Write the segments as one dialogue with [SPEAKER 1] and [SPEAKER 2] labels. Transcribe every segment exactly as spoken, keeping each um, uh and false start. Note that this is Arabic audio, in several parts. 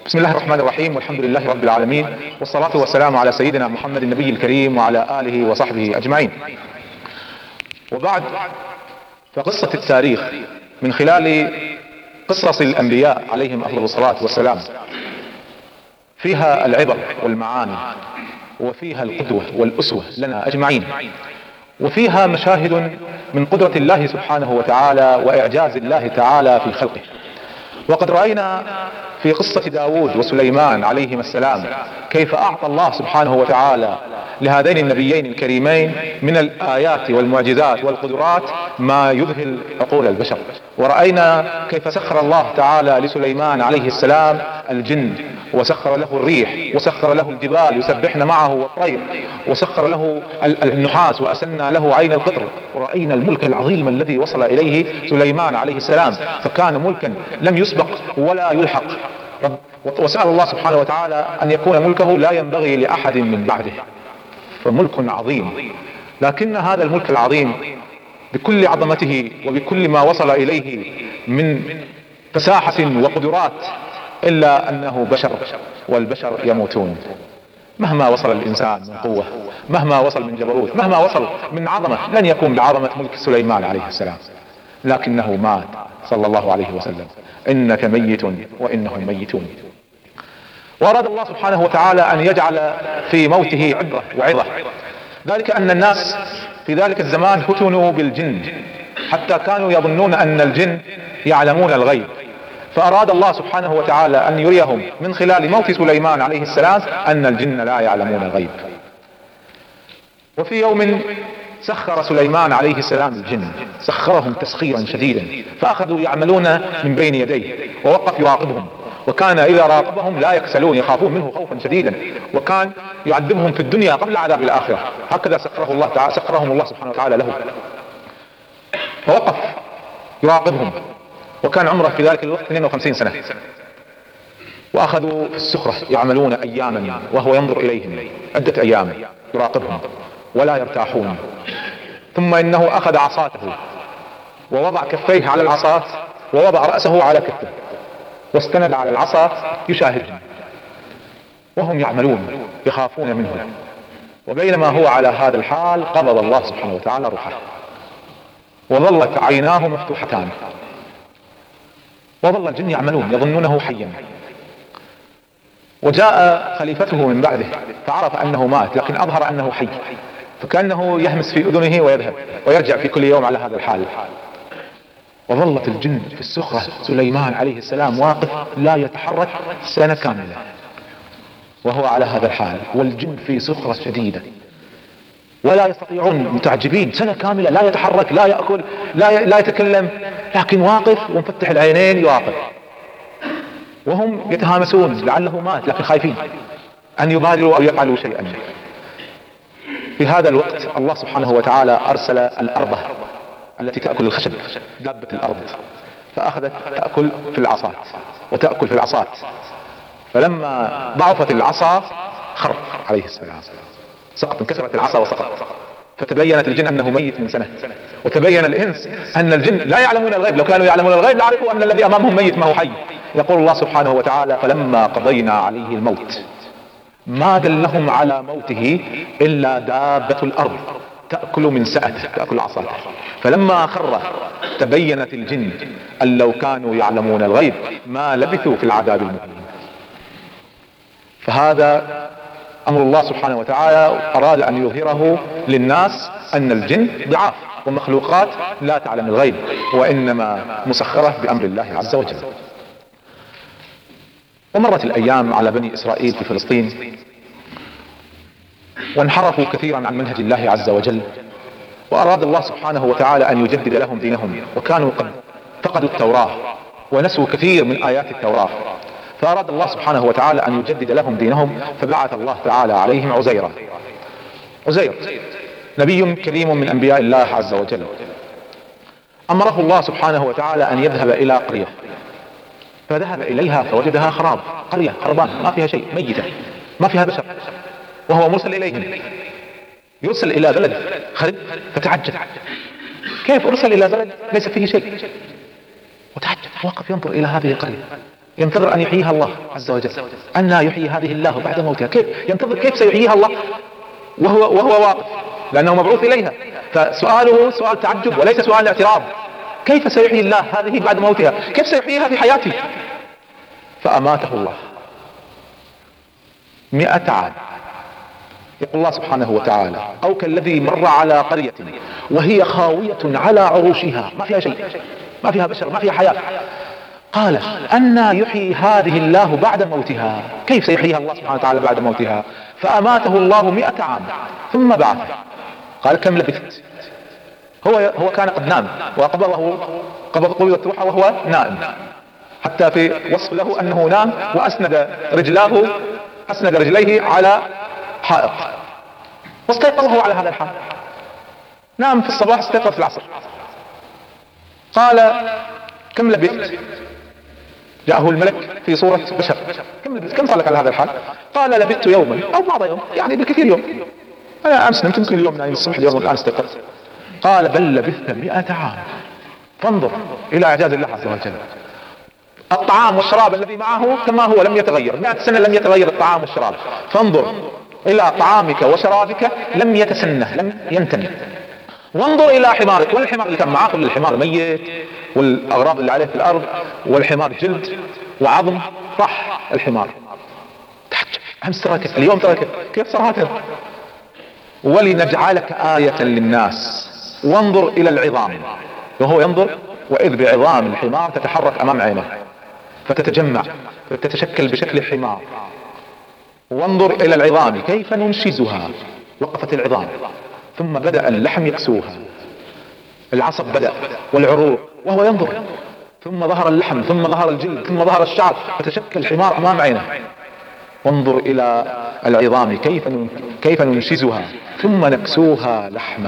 [SPEAKER 1] بسم الله الرحمن الرحيم، والحمد لله رب العالمين، والصلاة والسلام على سيدنا محمد النبي الكريم وعلى آله وصحبه أجمعين. وبعد، فقصة التاريخ من خلال قصص الأنبياء عليهم أفضل الصلاة والسلام فيها العبر والمعاني، وفيها القدوة والأسوة لنا أجمعين، وفيها مشاهد من قدرة الله سبحانه وتعالى وإعجاز الله تعالى في خلقه. وقد رأينا في قصة داود وسليمان عليهما السلام كيف أعطى الله سبحانه وتعالى لهذين النبيين الكريمين من الآيات والمعجزات والقدرات ما يذهل عقول البشر. ورأينا كيف سخر الله تعالى لسليمان عليه السلام الجن، وسخر له الريح، وسخر له الجبال يسبحن معه والطير، وسخر له النحاس، وأسلنا له عين القطر. ورأينا الملك العظيم الذي وصل إليه سليمان عليه السلام، فكان ملكا لم يسبق ولا يلحق. وسأل الله سبحانه وتعالى أن يكون ملكه لا ينبغي لأحد من بعده، فملك عظيم. لكن هذا الملك العظيم بكل عظمته وبكل ما وصل إليه من فساحة وقدرات، إلا أنه بشر، والبشر يموتون. مهما وصل الإنسان من قوة، مهما وصل من جبروت، مهما وصل من عظمة، لن يكون بعظمة ملك سليمان عليه السلام، لكنه مات صلى الله عليه وسلم. إنك ميت وإنهم ميتون. وأراد الله سبحانه وتعالى أن يجعل في موته عبرة وعظة، ذلك أن الناس في ذلك الزمان فتنوا بالجن، حتى كانوا يظنون أن الجن يعلمون الغيب. فأراد الله سبحانه وتعالى أن يريهم من خلال موت سليمان عليه السلام أن الجن لا يعلمون الغيب. وفي يوم سخر سليمان عليه السلام الجن، سخرهم تسخيرا شديدا، فأخذوا يعملون من بين يديه، ووقف يراقبهم، وكان إذا راقبهم لا يكسلون، يخافون منه خوفا شديدا، وكان يعذبهم في الدنيا قبل عذاب الآخرة. هكذا سخره الله تعالى، سخرهم الله سبحانه وتعالى له. فوقف يراقبهم، وكان عمره في ذلك الوقت اثنين وخمسين سنة. وأخذوا في السخرة يعملون أياما وهو ينظر إليهم عدة أيام يراقبهم ولا يرتاحون. ثم إنه أخذ عصاته ووضع كفيه على العصا، ووضع رأسه على كفه، واستند على العصا يشاهدهم وهم يعملون يخافون منه. وبينما هو على هذا الحال قبض الله سبحانه وتعالى روحه، وظلت عيناه مفتوحتان، وظل الجن يعملون يظنونه حيا. وجاء خليفته من بعده فعرف أنه مات، لكن أظهر أنه حي، فكأنه يهمس في أذنه ويذهب ويرجع في كل يوم على هذا الحال. وظلت الجن في السخرة، سليمان عليه السلام واقف لا يتحرك سنة كاملة وهو على هذا الحال، والجن في سخرة شديدة ولا يستطيعون، متعجبين، سنة كاملة لا يتحرك، لا يأكل، لا لا يتكلم، لكن واقف ومفتح العينين يواقف. وهم يتهامسون لعله مات، لكن خايفين أن يبادروا أو يفعلوا شيئا. في هذا الوقت الله سبحانه وتعالى أرسل الأرض التي تأكل الخشب، دابة الأرض، فأخذت تأكل في العصات وتأكل في العصات. فلما ضعفت العصا خر عليه السلام، سقط، انكسرت العصا وسقط. فتبينت الجن أنه ميت من سنة، وتبين الإنس أن الجن لا يعلمون الغيب، لو كانوا يعلمون الغيب لعرفوا أن الذي أمامهم ميت ما هو حي. يقول الله سبحانه وتعالى: فلما قضينا عليه الموت ما دلهم على موته إلا دابة الأرض تأكل من سأته، تأكل عصاته. فلما خر تبينت الجن أن لو كانوا يعلمون الغيب ما لبثوا في العذاب المهين. فهذا أمر الله سبحانه وتعالى أراد أن يظهره للناس، أن الجن ضعاف ومخلوقات لا تعلم الغيب، وإنما مسخرة بأمر الله عز وجل. ومرت الأيام على بني إسرائيل في فلسطين، وانحرفوا كثيرا عن منهج الله عز وجل، وأراد الله سبحانه وتعالى أن يجدد لهم دينهم، وكانوا قد فقدوا التوراة ونسوا كثير من آيات التوراة. فأراد الله سبحانه وتعالى أن يجدد لهم دينهم، فبعث الله تعالى عليهم عزيرا. عزير نبي كريم من أنبياء الله عز وجل، أمره الله سبحانه وتعالى أن يذهب إلى قرية، فذهب إليها فوجدها خراب، قرية خربان ما فيها شيء، ميتة ما فيها بشر، وهو مرسل إليهم. يرسل إلى بلد خرب، فتعجب كيف أرسل إلى بلد ليس فيه شيء، وتعجب، وقف ينظر إلى هذه القرية ينتظر أن يحييها الله عز وجل. أن يحيي هذه الله بعد موتها، كيف ينتظر كيف سيحييها الله وهو, وهو واقف، لأنه مبعوث إليها. فسؤاله سؤال تعجب وليس سؤال اعتراض. كيف سيحيي الله هذه بعد موتها؟ كيف سيحييها في حياته؟ فأماته الله مئة عام. يقول الله سبحانه وتعالى: أو كالذي مر على قرية وهي خاوية على عروشها، ما فيها شيء، ما فيها بشر، ما فيها حياة، قال أنى يحيي هذه الله بعد موتها. كيف سيحييها الله سبحانه وتعالى بعد موتها؟ فأماته الله مئة عام ثم بعثه. قال: كم لبثت؟ هو هو كان قد نام وقبضه قبض قبضت روحه وهو نائم، حتى في وصف له أنه نام وأسند رجلاه أسند رجليه على حائط، واستيقظ وهو على هذا الحال. نام في الصباح، استيقظ في العصر. قال: كم لبثت؟ جاءه الملك في صورة بشر: كم لبثت؟ كم صار لك على هذا الحال؟ قال: لبثت يوما أو بعض يوم، يعني بالكثير يوم، أنا أمس نمت يمكن اليوم نايم الصبح، اليوم الآن استيقظت. قال: بل لبثت مئة عام. فانظر إلى إعجاز الله عز وجل. الطعام والشراب الذي معه كما هو لم يتغير، مئة سنة لم يتغير الطعام والشراب. فانظر إلى طعامك وشرابك لم يتسنه، لم ينتني. وانظر إلى حمارك، والحمار اللي كان معاه كل الحمار ميت، والأغراض اللي عليه في الأرض، والحمار جلد وعظم، راح الحمار. تحجب، أمس تركه، اليوم تركه، كيف صار هكذا؟ ولنجعلك آية للناس وانظر إلى العظام. وهو ينظر وإذ بعظام الحمار تتحرك أمام عينه فتتجمع فتتشكل بشكل حمار. وانظر إلى العظام كيف ننشزها. وقفت العظام، ثم بدأ اللحم يكسوها، العصب بدأ والعروق، وهو ينظر، ثم ظهر اللحم، ثم ظهر الجلد، ثم ظهر الشعر، فتشكل الحمار أمام عينه. وانظر إلى العظام كيف كيف ننشزها ثم نكسوها لحما.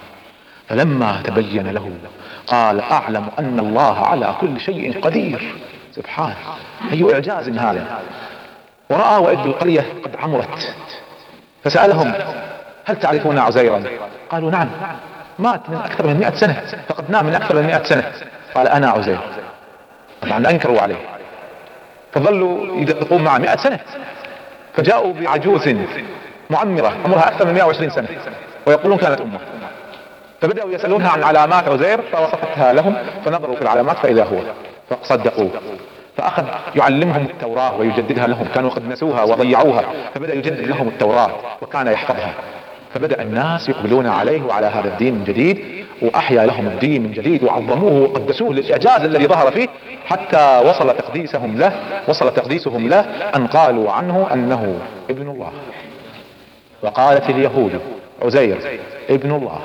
[SPEAKER 1] فلما تبين له قال: أعلم أن الله على كل شيء قدير. سبحانه، أي إعجاز هذا. ورأى وإذ القرية قد عمرت، فسألهم: هل تعرفون عزيرا؟ قالوا: نعم، مات من أكثر من مئة سنة، فقد نام من أكثر من مئة سنة. قال: أنا عزير. طبعا أنكروا عليه، فظلوا يدققون مع مئة سنة، فجاءوا بعجوز معمرة عمرها أكثر من مئة وعشرين سنة ويقولون كانت أمه، فبدأوا يسألونها عن علامات عزير، فوصفتها لهم، فنظروا في العلامات فإذا هو، فصدقوه. فأخذ يعلمهم التوراة ويجددها لهم، كانوا قد نسوها وضيعوها، فبدأ يجدد لهم التوراة وكان يحفظها. فبدأ الناس يقبلون عليه وعلى هذا الدين من جديد، وأحيا لهم الدين من جديد وعظموه وقدسوه للإعجاز الذي ظهر فيه، حتى وصل تقديسهم له وصل تقديسهم له أن قالوا عنه أنه ابن الله. وقالت اليهود عزير ابن الله،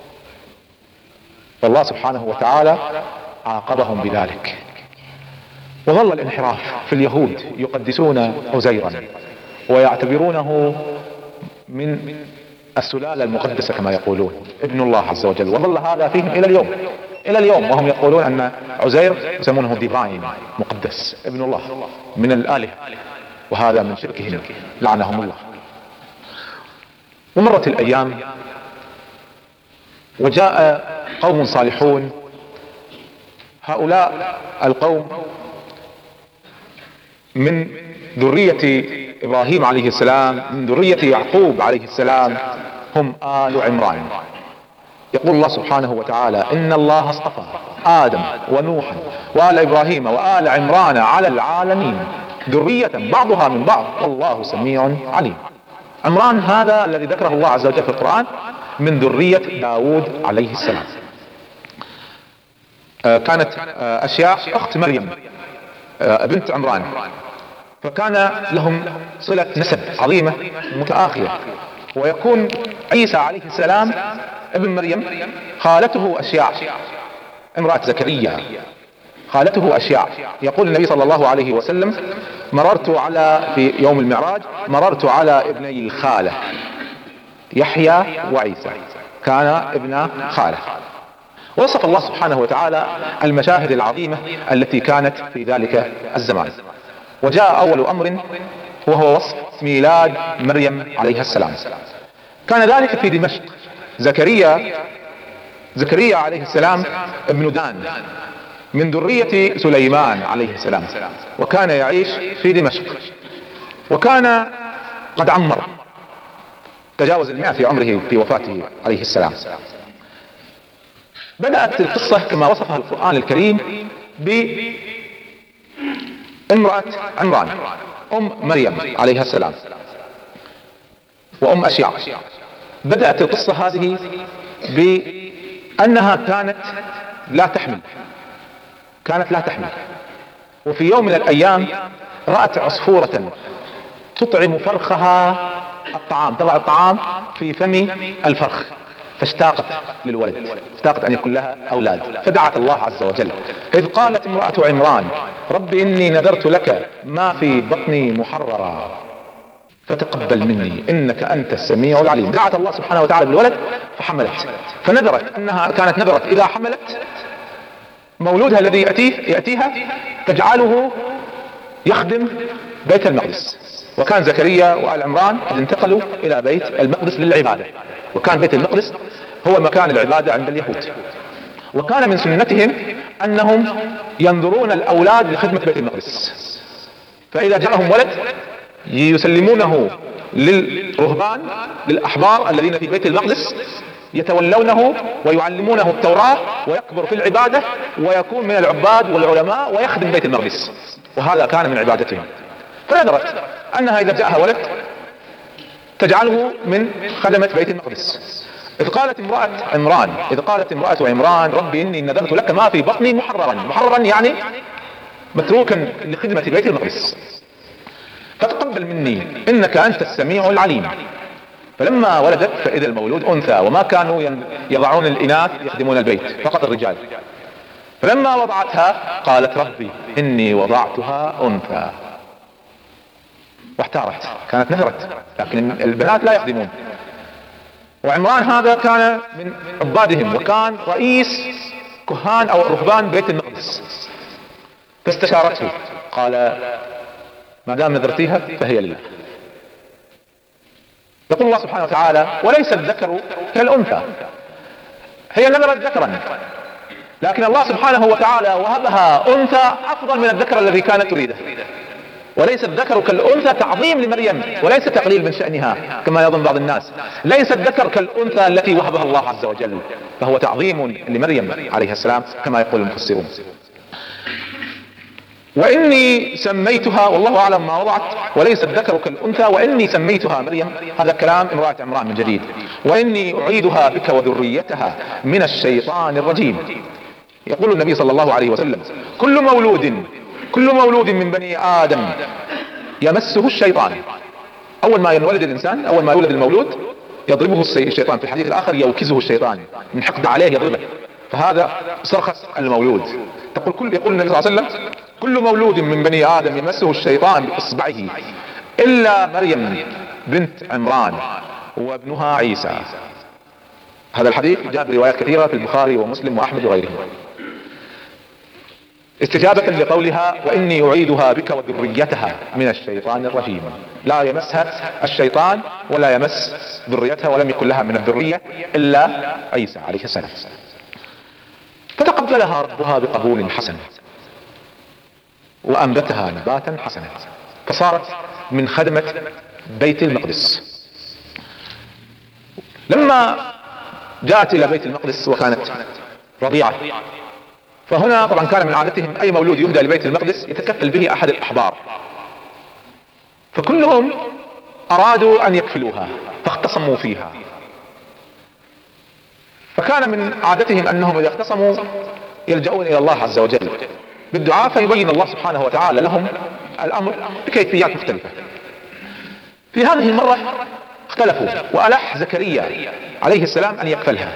[SPEAKER 1] والله سبحانه وتعالى عاقبهم بذلك. وظل الانحراف في اليهود يقدسون عزيرا ويعتبرونه من السلالة المقدسة كما يقولون، ابن الله عز وجل. وظل هذا فيهم إلى اليوم إلى اليوم وهم يقولون أن عزير يسمونه ديفاين، مقدس، ابن الله من الآلهة، وهذا من شركهم لعنهم الله. ومرت الأيام وجاء قوم صالحون. هؤلاء القوم من ذرية إبراهيم عليه السلام، من ذرية يعقوب عليه السلام، هم آل عمران. يقول الله سبحانه وتعالى: إن الله اصطفى آدم ونوحا وآل إبراهيم وآل عمران على العالمين ذرية بعضها من بعض والله سميع عليم. عمران هذا الذي ذكره الله عز وجل في القرآن من ذرية داود عليه السلام. آه كانت آه أشياء أخت مريم آه بنت عمران، فكان لهم صلة نسب عظيمة متآخية. ويكون عيسى عليه السلام ابن مريم خالته أشياء، امرأة زكريا خالته أشياء. يقول النبي صلى الله عليه وسلم: مررت على في يوم المعراج مررت على ابني الخالة يحيى وعيسى، كان ابن خالة. وصف الله سبحانه وتعالى المشاهد العظيمة التي كانت في ذلك الزمان. وجاء أول أمر وهو وصف ميلاد مريم عليها السلام. كان ذلك في دمشق. زكريا زكريا عليه السلام ابن دان من ذرية سليمان عليه السلام، وكان يعيش في دمشق، وكان قد عمر تجاوز المئة في عمره في وفاته عليه السلام. بدأت القصة كما وصفها القرآن الكريم بامرأة عمران أم مريم عليها السلام وأم أشياء. بدأت القصة هذه بأنها كانت لا تحمل كانت لا تحمل وفي يوم من الأيام رأت عصفورة تطعم فرخها الطعام، تضع الطعام في فم الفرخ، فاشتاقت للولد، اشتاقت أن يكون لها أولاد، فدعت الله عز وجل. إذ قالت امرأة عمران رب إني نذرت لك ما في بطني محررا فتقبل مني إنك أنت السميع العليم. دعت الله سبحانه وتعالى بالولد فحملت، فنذرت أنها كانت نذرت إذا حملت مولودها الذي يأتيه يأتيها تجعله يخدم بيت المقدس. وكان زكريا وآل عمران قد انتقلوا إلى بيت المقدس للعبادة، وكان بيت المقدس هو مكان العبادة عند اليهود، وكان من سنتهم أنهم ينذرون الأولاد لخدمة بيت المقدس، فإذا جاءهم ولد يسلمونه للرهبان للأحبار الذين في بيت المقدس يتولونه ويعلمونه التوراة ويكبر في العبادة ويكون من العباد والعلماء ويخدم بيت المقدس، وهذا كان من عبادتهم. فنذرت أنها إذا جاءها ولد تجعله من خدمة بيت المقدس. إذ قالت امرأة عمران إذ قالت امرأة عمران ربي إني نذرت لك ما في بطني محررا، محررا يعني متروكا لخدمة بيت المقدس، فتقبل مني إنك أنت السميع العليم. فلما ولدت فإذا المولود أنثى، وما كانوا يضعون الإناث يخدمون البيت، فقط الرجال. فلما وضعتها قالت ربي إني وضعتها أنثى، واحتارت، كانت نذرت لكن البنات لا يخدمون. وعمران هذا كان من عبادهم وكان رئيس كهان أو رهبان بيت المقدس، فاستشارته قال ما دام نذرتيها فهي لله. يقول الله سبحانه وتعالى وليس الذكر كالأنثى، هي نذرت ذكرا لكن الله سبحانه وتعالى وهبها أنثى أفضل من الذكر الذي كانت تريده. وليس الذكر كالأنثى تعظيم لمريم وليس تقليل من شأنها كما يظن بعض الناس. ليس الذكر كالأنثى التي وهبها الله عز وجل، فهو تعظيم لمريم عليه السلام كما يقول المفسرون. وإني سميتها، والله أعلم ما وضعت، وليس الذكر كالأنثى، وإني سميتها مريم، هذا كلام امرأة عمران من جديد. وإني أعيدها بك وذريتها من الشيطان الرجيم. يقول النبي صلى الله عليه وسلم كل مولود كل مولود من بني آدم يمسه الشيطان. أول ما ينولد الإنسان، أول ما يولد المولود يضربه الشيطان، في الحديث الآخر يوكزه الشيطان من حقد عليه يضربه، فهذا صرخة المولود. تقول كل يقول النبي صلى الله عليه وسلم كل مولود من بني آدم يمسه الشيطان بإصبعه إلا مريم بنت عمران وابنها عيسى. هذا الحديث جاء بروايات كثيرة في البخاري ومسلم وأحمد وغيرهم، استجابة لقولها وإني أعيدها بك وذريتها من الشيطان الرجيم. لا يمسها الشيطان ولا يمس ذريتها، ولم يكن لها من الذرية إلا عيسى عليه السلام. فتقبلها ربها بقبول حسن وأنبتها نباتا حسنا، فصارت من خدمة بيت المقدس. لما جاءت إلى بيت المقدس وكانت رضيعة، فهنا طبعا كان من عادتهم أي مولود يهدى لبيت المقدس يتكفل به أحد الأحبار، فكلهم أرادوا أن يكفلوها فاختصموا فيها. فكان من عادتهم أنهم إذا اختصموا يلجؤون إلى الله عز وجل بالدعاء، فيبين الله سبحانه وتعالى لهم الأمر بكيفيات مختلفة. في هذه المرة اختلفوا وألح زكريا عليه السلام أن يكفلها،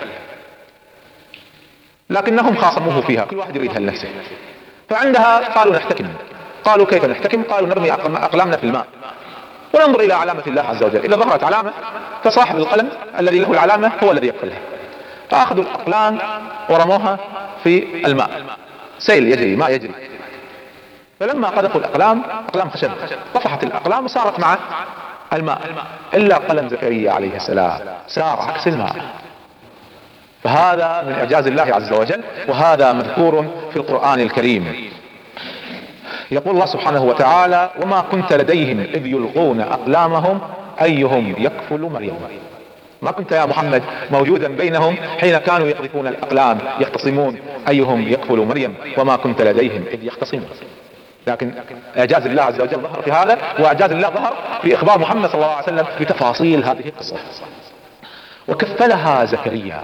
[SPEAKER 1] لكنهم خاصموه فيها، كل واحد يريدها لنفسه. فعندها قالوا نحتكم. قالوا كيف نحتكم؟ قالوا نرمي أقلامنا في الماء وننظر إلى علامة الله عز وجل، إذا ظهرت علامة فصاحب القلم الذي له العلامة هو الذي يكفلها. فأخذوا الأقلام ورموها في الماء، سيل يجري، ما يجري. فلما قذفوا الأقلام، أقلام خشب، طفحت الأقلام وصارت مع الماء، إلا قلم زكريا عليه السلام سار عكس الماء. فهذا من إعجاز الله عز وجل، وهذا مذكور في القرآن الكريم. يقول الله سبحانه وتعالى: وما كنت لديهم إذ يلقون أقلامهم أيهم يكفل مريم. ما كنت يا محمد موجودا بينهم حين كانوا يقذفون الأقلام يختصمون أيهم يكفل مريم، وما كنت لديهم إذ يختصمون. لكن إعجاز الله عز وجل ظهر في هذا، وإعجاز الله ظهر في إخبار محمد صلى الله عليه وسلم بتفاصيل هذه القصة. وكفلها زكريا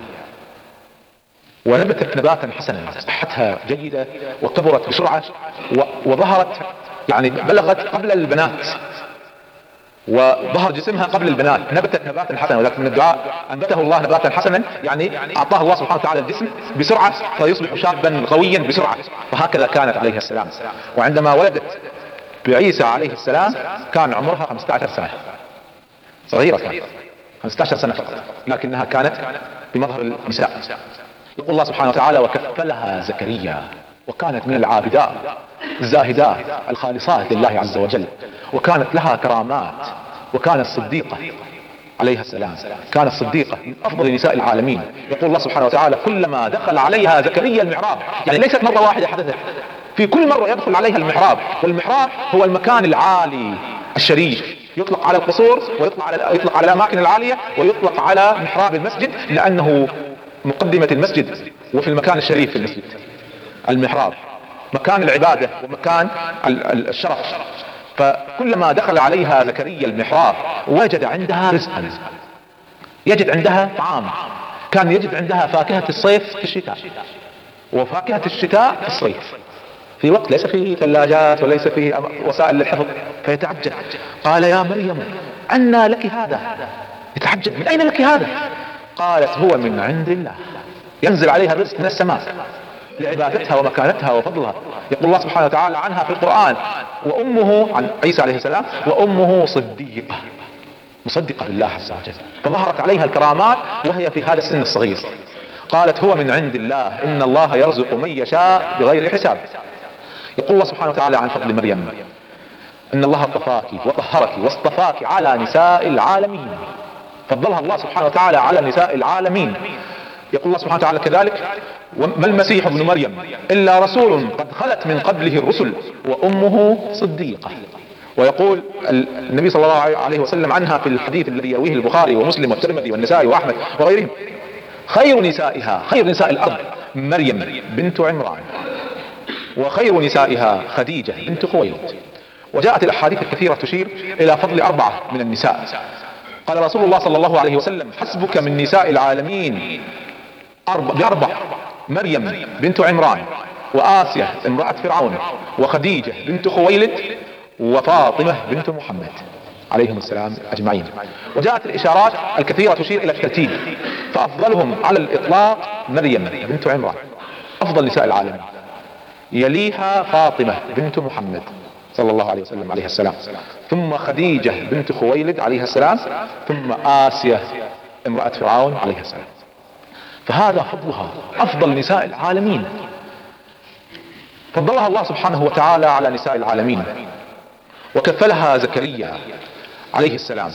[SPEAKER 1] ونبتت نباتا حسنا، صحتها جيدة وكبرت بسرعة وظهرت يعني بلغت قبل البنات، وظهر جسمها قبل البنات، نبتت نباتا حسنا. ولكن من الدعاء أنبته الله نباتا حسنا، يعني أعطاه الله سبحانه وتعالى الجسم بسرعة فيصبح شابا قويا بسرعة. وهكذا كانت عليه السلام. وعندما ولدت بعيسى عليه السلام كان عمرها خمسة عشر سنة، صغيرة كانت خمسة عشر سنة فقط، لكنها كانت بمظهر النساء. يقول الله سبحانه وتعالى: وكفلها زكريا، وكانت من العابدات الزاهدات الخالصات لله عز وجل، وكانت لها كرامات، وكانت صديقة عليها السلام، كانت صديقة من أفضل نساء العالمين. يقول الله سبحانه وتعالى: كلما دخل عليها زكريا المحراب، يعني ليست مرة واحدة حدثت، في كل مرة يدخل عليها المحراب. والمحراب هو المكان العالي الشريف، يطلق على القصور ويطلق على يطلق على الأماكن العالية، ويطلق على محراب المسجد لأنه مقدمة المسجد وفي المكان الشريف في المسجد. المحراب مكان العبادة ومكان الشرف. فكلما دخل عليها زكريا المحراب وجد عندها رزقا، يجد عندها طعام. كان يجد عندها فاكهة الصيف في الشتاء، وفاكهة الشتاء في الصيف، في وقت ليس فيه ثلاجات وليس فيه وسائل للحفظ. فيتعجب، قال: يا مريم أنى لك هذا؟ يتعجب، من أين لك هذا؟ قالت: هو من عند الله، ينزل عليها الرزق من السماء لعبادتها ومكانتها وفضلها. يقول الله سبحانه وتعالى عنها في القرآن: وأمه، عن عيسى عليه السلام: وأمه صديقة، مصدقة بالله عز وجل. فظهرت عليها الكرامات وهي في هذا السن الصغير. قالت: هو من عند الله، إن الله يرزق من يشاء بغير حساب. يقول الله سبحانه وتعالى عن فضل مريم: إن الله اصطفاك وطهرك واصطفاك على نساء العالمين. فضلها الله سبحانه وتعالى على نساء العالمين. يقول الله سبحانه وتعالى كذلك: وما المسيح ابن مريم إلا رسول قد خلت من قبله الرسل وأمه صديقة. ويقول النبي صلى الله عليه وسلم عنها في الحديث الذي يرويه البخاري ومسلم والترمذي والنسائي وأحمد وغيرهم: خير نسائها، خير نساء الأرض مريم بنت عمران، وخير نسائها خديجة بنت خويلد. وجاءت الأحاديث الكثيرة تشير إلى فضل أربعة من النساء. قال رسول الله صلى الله عليه وسلم: حسبك من نساء العالمين بأربع: مريم بنت عمران، وآسيا امرأة فرعون، وخديجة بنت خويلد، وفاطمة بنت محمد عليهم السلام أجمعين. وجاءت الإشارات الكثيرة تشير إلى الترتيب، فأفضلهم على الإطلاق مريم بنت عمران، أفضل نساء العالمين، يليها فاطمة بنت محمد صلى الله عليه وسلم عليه السلام، ثم خديجة بنت خويلد عليها السلام، ثم آسيا امرأة فرعون عليها السلام. فهذا فضلها، أفضل نساء العالمين، فضلها الله سبحانه وتعالى على نساء العالمين. وكفلها زكريا عليه السلام.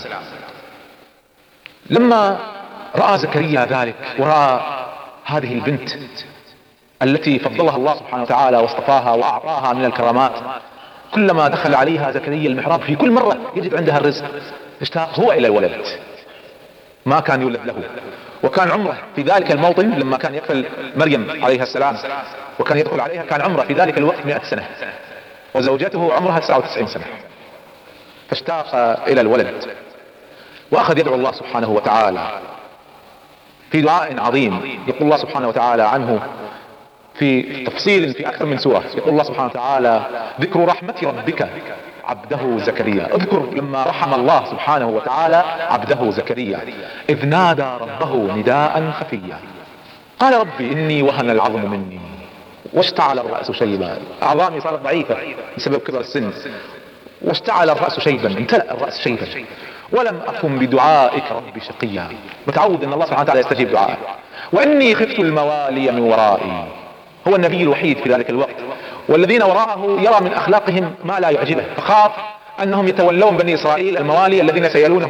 [SPEAKER 1] لما رأى زكريا ذلك ورأى هذه البنت التي فضلها الله سبحانه وتعالى واصطفاها وأعطاها من الكرامات، كلما دخل عليها زكريا المحراب في كل مرة يجد عندها الرزق، اشتاق هو إلى الولد، ما كان يولد له. وكان عمره في ذلك الموطن لما كان يكفل مريم عليها السلام وكان يدخل عليها، كان عمره في ذلك الوقت مئة سنة، وزوجته عمرها تسعة وتسعين سنة. فاشتاق إلى الولد وأخذ يدعو الله سبحانه وتعالى في دعاء عظيم. يقول الله سبحانه وتعالى عنه في تفصيل في أكثر من سورة. يقول الله سبحانه وتعالى: ذكر رحمة ربك عبده زكريا. اذكر لما رحم الله سبحانه وتعالى عبده زكريا إذ نادى ربه نداء خفيا قال: ربي إني وهن العظم مني واشتعل الرأس شيبا. أعظامي صارت ضعيفة بسبب كبر السن، واشتعل الرأس شيبا، امتلأ الرأس شيبا، ولم أكن بدعائك ربي شقيا. متعود أن الله سبحانه وتعالى يستجيب دعائه. وإني خفت الموالي من ورائي. هو النبي الوحيد في ذلك الوقت، والذين وراءه يرى من أخلاقهم ما لا يعجبه، فخاف أنهم يتولون بني إسرائيل الموالي الذين سيلونه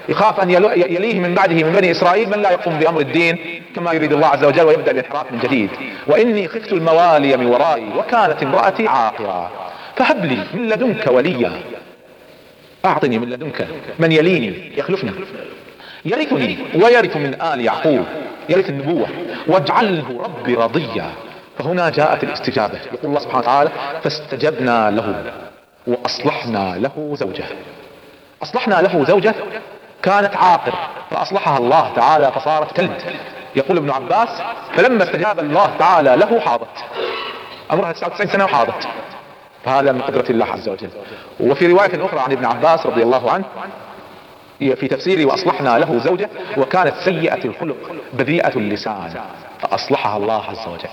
[SPEAKER 1] يخاف أن يليه من بعده من بني إسرائيل من لا يقوم بأمر الدين كما يريد الله عز وجل ويبدأ الانحراف من جديد. وإني خفت الموالي من ورائي وكانت امرأتي عاقرا فهب لي من لدنك وليا، أعطني من لدنك من يليني يخلفني يرثني ويرث من آل يعقوب، يرث النبوة، واجعله ربي رضيا. فهنا جاءت الاستجابة. يقول الله سبحانه وتعالى فاستجبنا له وأصلحنا له زوجه. أصلحنا له زوجه كانت عاقر فأصلحها الله تعالى فصارت تلد. يقول ابن عباس فلما استجاب الله تعالى له حاضت، أمرها تسعة وتسعين سنة وحاضت، فهذا من قدرة الله عز وجل. وفي رواية أخرى عن ابن عباس رضي الله عنه في تفسيره وأصلحنا له زوجه وكانت سيئة الخلق بذيئة اللسان فأصلحها الله عز وجل.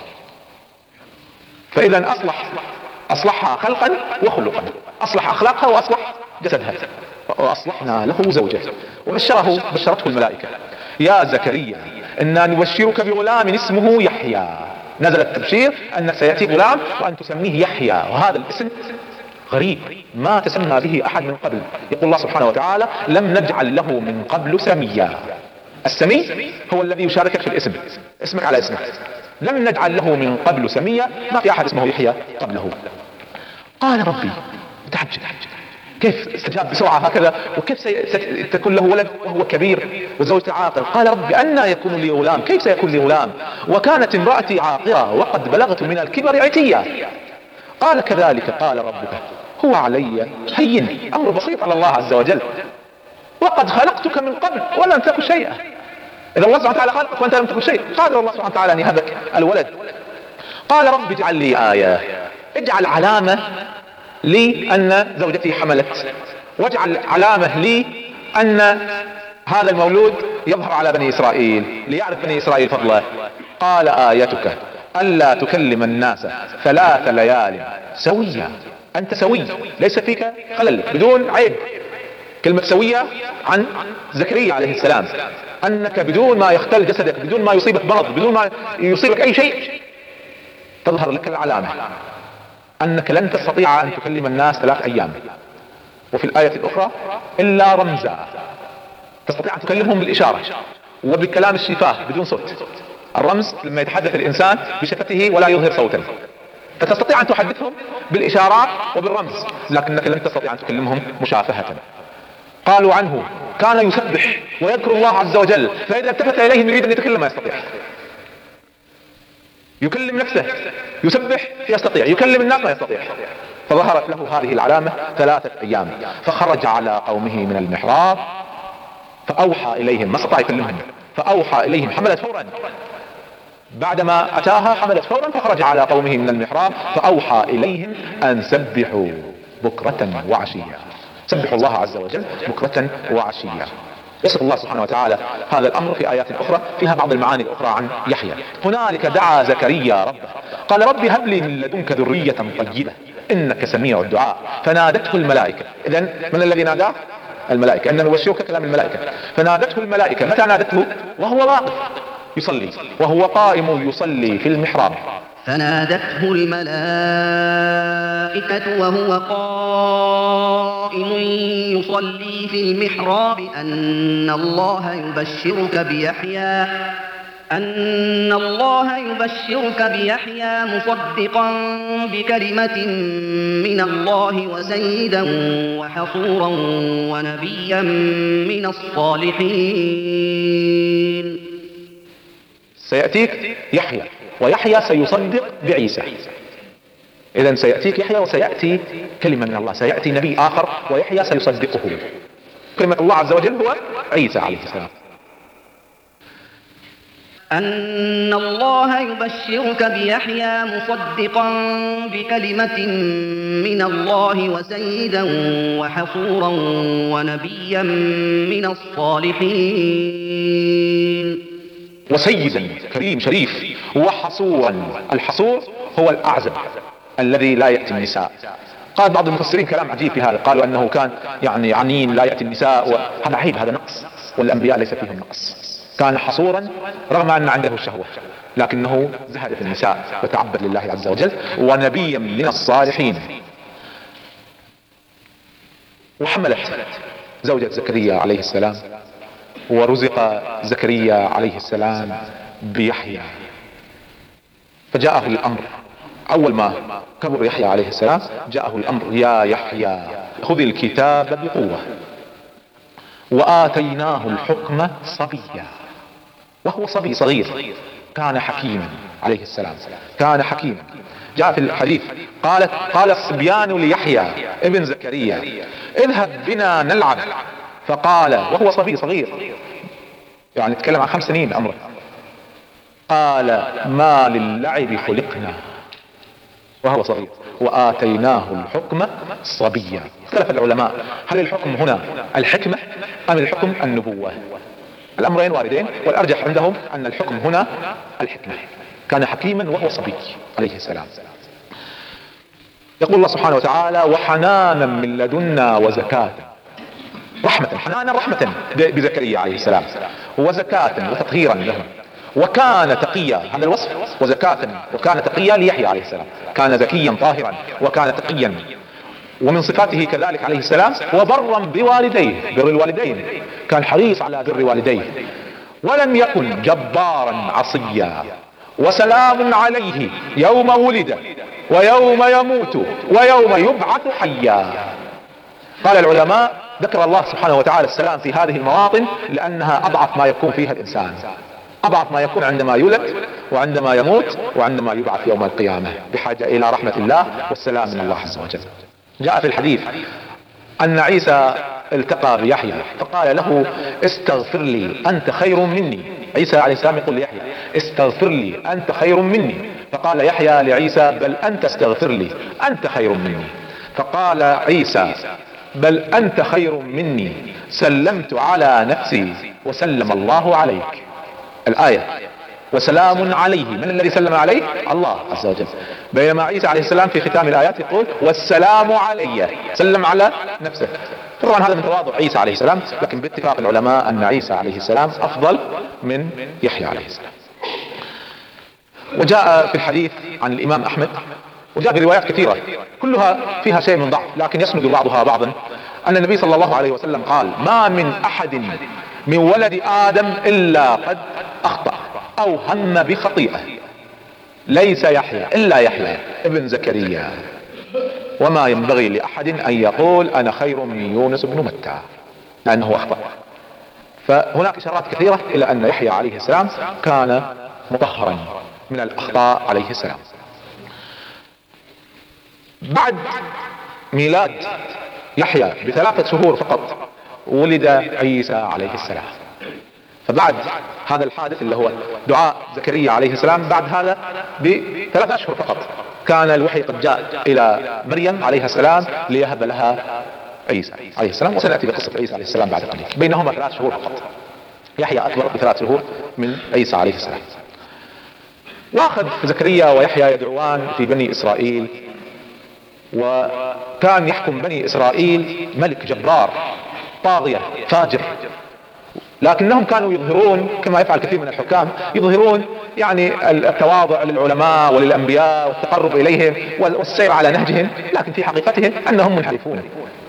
[SPEAKER 1] فإذا أصلح أصلحها خلقا وخلقا، أصلح أخلاقها وأصلح جسدها، وأصلحنا له زوجه. وبشره بشرته الملائكة يا زكريا إنا نبشرك بغلام اسمه يحيى. نزل التبشير أن سيأتي غلام وأن تسميه يحيى، وهذا الاسم غريب ما تسمى به أحد من قبل. يقول الله سبحانه وتعالى لم نجعل له من قبل سميا. السمي هو الذي يشاركك في الاسم، اسمك على اسمك. لم نجعل له من قبل سميا، ما في أحد اسمه يحيى قبله. قال ربي تعجب كيف استجاب بسرعة هكذا، وكيف ستكون له ولد وهو كبير وزوجته عاقر. قال ربي أنى يكون لي غلام، كيف سيكون لي غلام وكانت امرأتي عاقرة وقد بلغت من الكبر عتيا. قال كذلك قال ربك هو علي هين، أمر بسيط على الله عز وجل، وقد خلقتك من قبل ولم تكن شيئا. إذا الله سبحانه وتعالى خلقك وأنت لم تكن شيء، قادر الله سبحانه وتعالى أن يهبك الولد. قال رب اجعل لي آية، اجعل علامة لي أن زوجتي حملت، واجعل علامة لي أن هذا المولود يظهر على بني إسرائيل ليعرف بني إسرائيل فضله. قال آيتك ألا تكلم الناس ثلاث ليال سويا، أنت سوي ليس فيك خلل بدون عيب. كلمة سوية عن زكريا عليه السلام، أنك بدون ما يختل جسدك، بدون ما يصيبك مرض، بدون ما يصيبك أي شيء، تظهر لك العلامة أنك لن تستطيع أن تكلم الناس ثلاث أيام. وفي الآية الأخرى إلا رمزا، تستطيع أن تكلمهم بالإشارة وبالكلام الشفاه بدون صوت. الرمز لما يتحدث الإنسان بشفته ولا يظهر صوتا، فتستطيع أن تحدثهم بالإشارات وبالرمز، لكنك لن تستطيع أن تكلمهم مشافهة. قالوا عنه كان يسبح ويذكر الله عز وجل، فإذا التفت إليهم يريد أن يتكلم ما يستطيع. يكلم نفسه يسبح يستطيع، يكلم الناس ما يستطيع. فظهرت له هذه العلامة ثلاثة أيام. فخرج على قومه من المحراب فأوحى إليهم، ما استطاع يكلمهم، فأوحى إليهم، حملت فورا بعدما أتاها، حملت فورا فخرج على قومه من المحراب فأوحى إليهم أن سبحوا بكرة وعشيا. سبحوا الله عز وجل بكرة وعشيا. يصف الله سبحانه وتعالى هذا الأمر في آيات أخرى فيها بعض المعاني الأخرى عن يحيى. هنالك دعا زكريا ربه قال ربي هب لي من لدنك ذرية طيبة إنك سميع الدعاء. فنادته الملائكة. إذن من الذي ناداه؟ الملائكة. إن نبشرك كلام الملائكة. فنادته الملائكة. متى نادته؟ وهو واقف يصلي، وهو قائم يصلي في المحراب.
[SPEAKER 2] فنادته الملائكة وهو قائم يصلي في المحراب أن الله يبشرك بيحيى أن الله يبشرك بيحيى مصدقا بكلمة من الله وسيدا وحصورا ونبيا من الصالحين.
[SPEAKER 1] سيأتيك يحيى، ويحيى سيصدق بعيسى. إذن سيأتيك يحيى وسيأتي كلمة من الله، سيأتي نبي آخر ويحيى سيصدقه. كلمة الله عز وجل هو عيسى عليه السلام.
[SPEAKER 2] أن الله يبشرك بيحيى مصدقا بكلمة من الله وسيدا وحصورا ونبيا من الصالحين.
[SPEAKER 1] وسيدا كريم شريف وحصورا. الحصور هو الأعزب الذي لا يأتي النساء. قال بعض المفسرين كلام عجيب في هذا، قالوا أنه كان يعني عنين لا يأتي النساء، وهذا عيب، هذا نقص، والأنبياء ليس فيهم نقص. كان حصورا رغم أن عنده الشهوة، لكنه زهد في النساء وتعبد لله عز وجل. ونبيا من الصالحين. وحملت زوجة زكريا عليه السلام، ورزق زكريا عليه السلام بيحيى، فجاءه الأمر أول ما كبر يحيى عليه السلام جاءه الأمر: يا يحيى خذ الكتاب بقوة وآتيناه الحكم صبيا. وهو صبي صغير كان حكيما عليه السلام، كان حكيما. جاء في الحديث قالت قال الصبيان ليحيى ابن زكريا: اذهب بنا نلعب. فقال وهو صبي صغير، يعني نتكلم عن خمس سنين عمره، قال: ما للعب خلقنا، وهو صغير. وآتيناه الحكم صبيا. اختلف العلماء هل الحكم هنا الحكمة أم الحكم النبوة؟ الأمرين واردين، والأرجح عندهم أن الحكم هنا الحكمة. كان حكيما وهو صبي عليه السلام. يقول الله سبحانه وتعالى: وحنانا من لدنا وزكاة. رحمة، حنانا رحمة بزكريا عليه السلام، وزكاة وتطهيرا له، وكان تقيا. هذا الوصف: وزكاة وكان تقيا ليحيى عليه السلام، كان زكيا طاهرا وكان تقيا. ومن صفاته كذلك عليه السلام: وبرا بوالديه، بر الوالدين، كان حريص على بر والديه. ولم يكن جبارا عصيا، وسلام عليه يوم ولد ويوم يموت ويوم يبعث حيا. قال العلماء: ذكر الله سبحانه وتعالى السلام في هذه المواطن لأنها أضعف ما يكون فيها الإنسان، أضعف ما يكون عندما يولد وعندما يموت وعندما يبعث يوم القيامة، بحاجة إلى رحمة الله والسلام من الله عز وجل. جاء في الحديث أن عيسى التقى بيحيى فقال له: استغفر لي أنت خير مني. عيسى عليه السلام يقول ليحيى: استغفر لي أنت خير مني. فقال يحيى لعيسى: بل أنت استغفر لي أنت خير مني. فقال عيسى: بل أنت خير مني، سلمت على نفسي وسلم الله عليك. الآية: وسلام عليه. من الذي سلم عليه؟ الله عز وجل. بينما عيسى عليه السلام في ختام الآيات يقول: والسلام علي، سلم على نفسه. طبعا هذا من تواضع عيسى عليه السلام، لكن باتفاق العلماء أن عيسى عليه السلام أفضل من يحيى عليه السلام. وجاء في الحديث عن الإمام أحمد، وجاء بروايات كثيرة كلها فيها شيء من ضعف لكن يسند بعضها بعضا، أن النبي صلى الله عليه وسلم قال: ما من أحد من ولد آدم إلا قد أخطأ أو هم بخطيئة، ليس يحيى إلا يحيى ابن زكريا، وما ينبغي لأحد أن يقول أنا خير من يونس بن متى، لأنه أخطأ. فهناك إشارات كثيرة إلى أن يحيى عليه السلام كان مطهرا من الأخطاء عليه السلام. بعد ميلاد يحيى بثلاثة شهور فقط ولد عيسى عليه السلام. فبعد هذا الحادث اللي هو دعاء زكريا عليه السلام، بعد هذا بثلاثة أشهر فقط كان الوحي قد جاء إلى مريم عليه السلام ليهب لها عيسى عليه السلام، وسنأتي بقصة عيسى عليه السلام بعد قليل. بينهما ثلاث شهور فقط، يحيى أكبر بثلاث شهور من عيسى عليه السلام. وأخذ زكريا ويحيى يدعوان في بني إسرائيل، وكان يحكم بني إسرائيل ملك جبار طاغية فاجر، لكنهم كانوا يظهرون كما يفعل كثير من الحكام، يظهرون يعني التواضع للعلماء وللأنبياء والتقرب إليهم والسير على نهجهم، لكن في حقيقتهم أنهم منحرفون.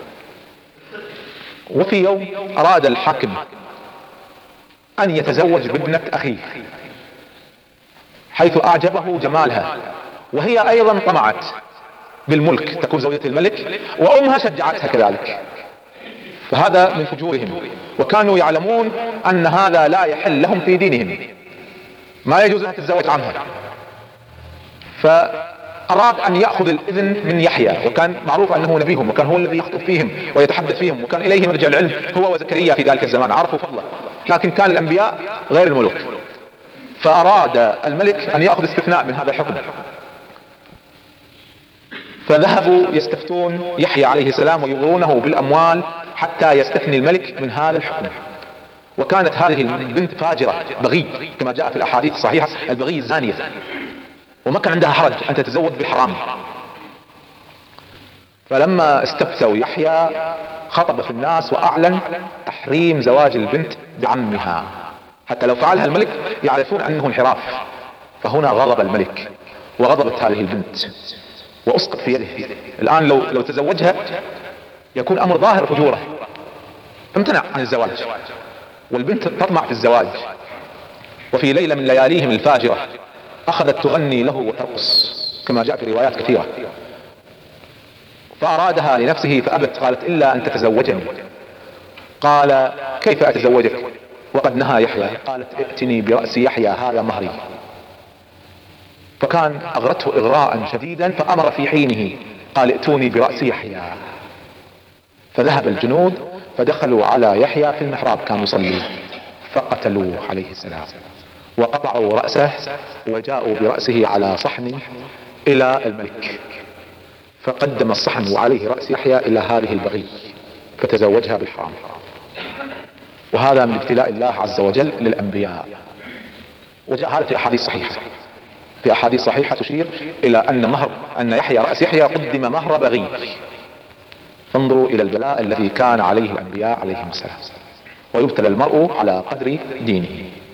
[SPEAKER 1] وفي يوم أراد الحاكم أن يتزوج بابنة أخيه، حيث أعجبه جمالها، وهي أيضا طمعت بالملك تكون زوجة الملك، وأمها شجعتها كذلك. فهذا من فجورهم، وكانوا يعلمون أن هذا لا يحل لهم في دينهم، ما يجوز أن تتزوج عنها. فأراد أن يأخذ الإذن من يحيى، وكان معروف أنه نبيهم، وكان هو الذي يخطب فيهم ويتحدث فيهم، وكان إليه مرجع العلم هو وزكريا في ذلك الزمان، عرفوا فضله، لكن كان الأنبياء غير الملوك. فأراد الملك أن يأخذ استثناء من هذا الحكم، فذهبوا يستفتون يحيى عليه السلام ويغرونه بالأموال حتى يستثني الملك من هذا الحكم. وكانت هذه البنت فاجرة بغي كما جاء في الأحاديث الصحيحة، البغي الزانية، وما كان عندها حرج أن تتزوج بالحرام. فلما استفتوا يحيى خطب في الناس وأعلن تحريم زواج البنت بعمها، حتى لو فعلها الملك يعرفون أنه انحراف. فهنا غضب الملك وغضبت هذه البنت وأسقط في يده. الآن لو لو تزوجها يكون أمر ظاهر فجوره، امتنع عن الزواج، والبنت تطمع في الزواج. وفي ليلة من لياليهم الفاجرة أخذت تغني له وترقص كما جاء في روايات كثيرة، فأرادها لنفسه فأبت، قالت إلا أن تتزوجني. قال كيف أتزوجك وقد نهى يحيى؟ قالت ائتني برأس يحيى هذا مهري. فكان أغرته إغراء شديدا فأمر في حينه قال ائتوني برأس يحيى. فذهب الجنود فدخلوا على يحيى في المحراب كان يصلي فقتلوه عليه السلام وقطعوا رأسه وجاءوا برأسه على صحن إلى الملك، فقدم الصحن وعليه رأس يحيى إلى هذه البغي فتزوجها بالحرام. وهذا من ابتلاء الله عز وجل للأنبياء. وجاء هذا في أحاديث صحيحة، في أحاديث صحيحة تشير إلى أن مهر أن يحيى رأس يحيى قدم مهر بغي. فانظروا إلى البلاء الذي كان عليه الأنبياء عليهم السلام. ويبتلى المرء على قدر دينه.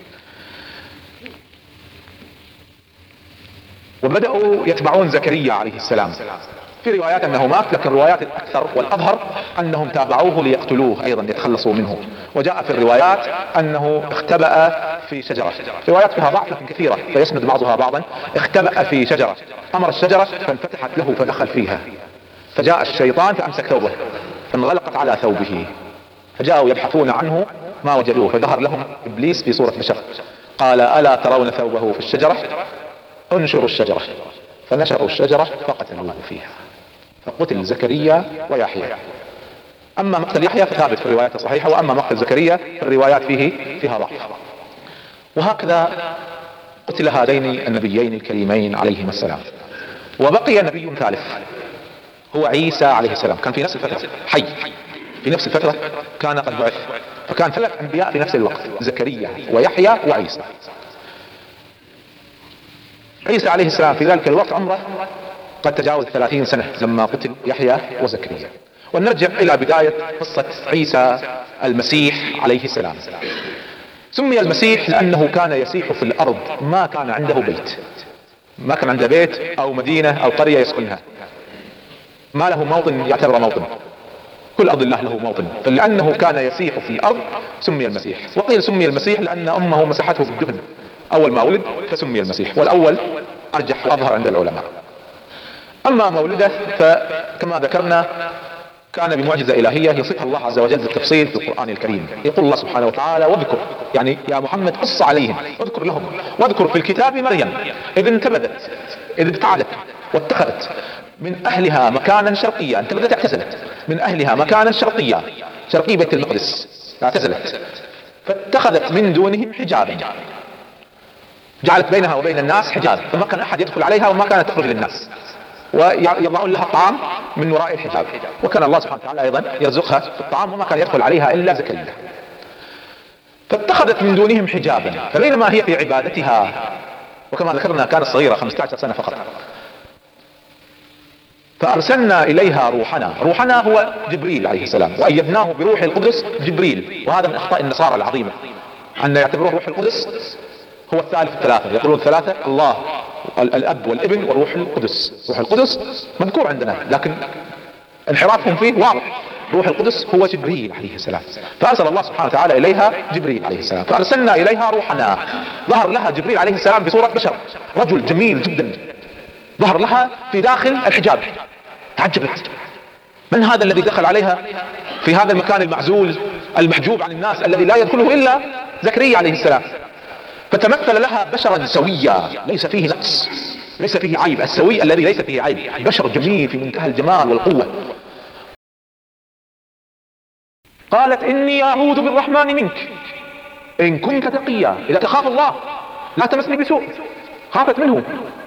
[SPEAKER 1] وبدأوا يتبعون زكريا عليه السلام. في روايات أنه مات، لكن الروايات الأكثر والأظهر أنهم تابعوه ليقتلوه أيضا يتخلصوا منه. وجاء في الروايات أنه اختبأ في شجرة، روايات فيها ضعف لكن كثيرة فيسند بعضها بعضا. اختبأ في شجرة، أمر الشجرة فانفتحت له فدخل فيها، فجاء الشيطان فأمسك ثوبه فانغلقت على ثوبه، فجاءوا يبحثون عنه ما وجدوه، فظهر لهم إبليس في صورة بشر قال ألا ترون ثوبه في الشجرة؟ انشروا الشجرة. فنشروا الشجرة فقتلوه فيها، فقتل زكريا ويحيى. أما مقتل يحيى فثابت في الروايات الصحيحة، وأما مقتل زكريا الروايات فيه فيها ضعف. وهكذا قتل هذين النبيين الكريمين عليهما السلام. وبقي نبي ثالث هو عيسى عليه السلام، كان في نفس الفترة حي، في نفس الفترة كان قد بعث، فكان ثلاث أنبياء في نفس الوقت، زكريا ويحيى وعيسى. عيسى عليه السلام في ذلك الوقت عمره قد تجاوز ثلاثين سنة لما قتل يحيى وزكريا. ونرجع إلى بداية قصة عيسى المسيح عليه السلام. سمي المسيح لأنه كان يسيح في الأرض، ما كان عنده بيت، ما كان عنده بيت أو مدينة أو قرية يسكنها، ما له موطن يعتبر موطن، كل أرض الله له موطن. فلأنه كان يسيح في الأرض سمي المسيح. وقيل سمي المسيح لأن أمه مسحته بالدهن أول ما ولد فسمي المسيح، والأول أرجح وأظهر عند العلماء. أما مولده فكما ذكرنا كان بمعجزة إلهية يصفها الله عز وجل بالتفصيل في القرآن الكريم. يقول الله سبحانه وتعالى واذكر، يعني يا محمد قص عليهم، اذكر لهم، واذكر في الكتاب مريم إذ انتبذت، إذ ابتعدت واتخذت من أهلها مكانا شرقيا، انتبذت اعتزلت من أهلها مكانا شرقيا، شرقي بيت المقدس اعتزلت، فاتخذت من دونهم حجابا، جعلت بينها وبين الناس حجاب، فما كان أحد يدخل عليها وما كانت تخرج للناس، ويضعون لها الطعام من وراء الحجاب. وكان الله سبحانه وتعالى أيضا يرزقها في الطعام وما كان يدخل عليها إلا زكريا. فاتخذت من دونهم حجابا، فبينما هي في عبادتها، وكما ذكرنا كانت صغيرة خمسة عشر سنة فقط، فأرسلنا إليها روحنا. روحنا هو جبريل عليه السلام، وأيدناه بروح القدس جبريل. وهذا من أخطاء النصارى العظيمة أن يعتبرون روح القدس هو الثالث الثلاثة، يقولون ثلاثة الله الأب والابن وروح القدس. روح القدس مذكور عندنا لكن انحرافهم فيه واضح. روح القدس هو جبريل عليه السلام، فأرسل الله سبحانه وتعالى إليها جبريل عليه السلام. فأرسلنا إليها روحنا، ظهر لها جبريل عليه السلام بصورة بشر، رجل جميل جدا، ظهر لها في داخل الحجاب. تعجبت، من هذا الذي دخل عليها في هذا المكان المعزول المحجوب عن الناس الذي لا يدخله إلا زكريا عليه السلام؟ فتمثل لها بشرا سويا ليس فيه نقص، ليس فيه عيب، السوي الذي ليس فيه عيب، بشر جميل في منتهى الجمال والقوة. قالت إني أعوذ بالرحمن منك إن كنت تقيا، إذا تخاف الله لا تمسني بسوء، خافت منه.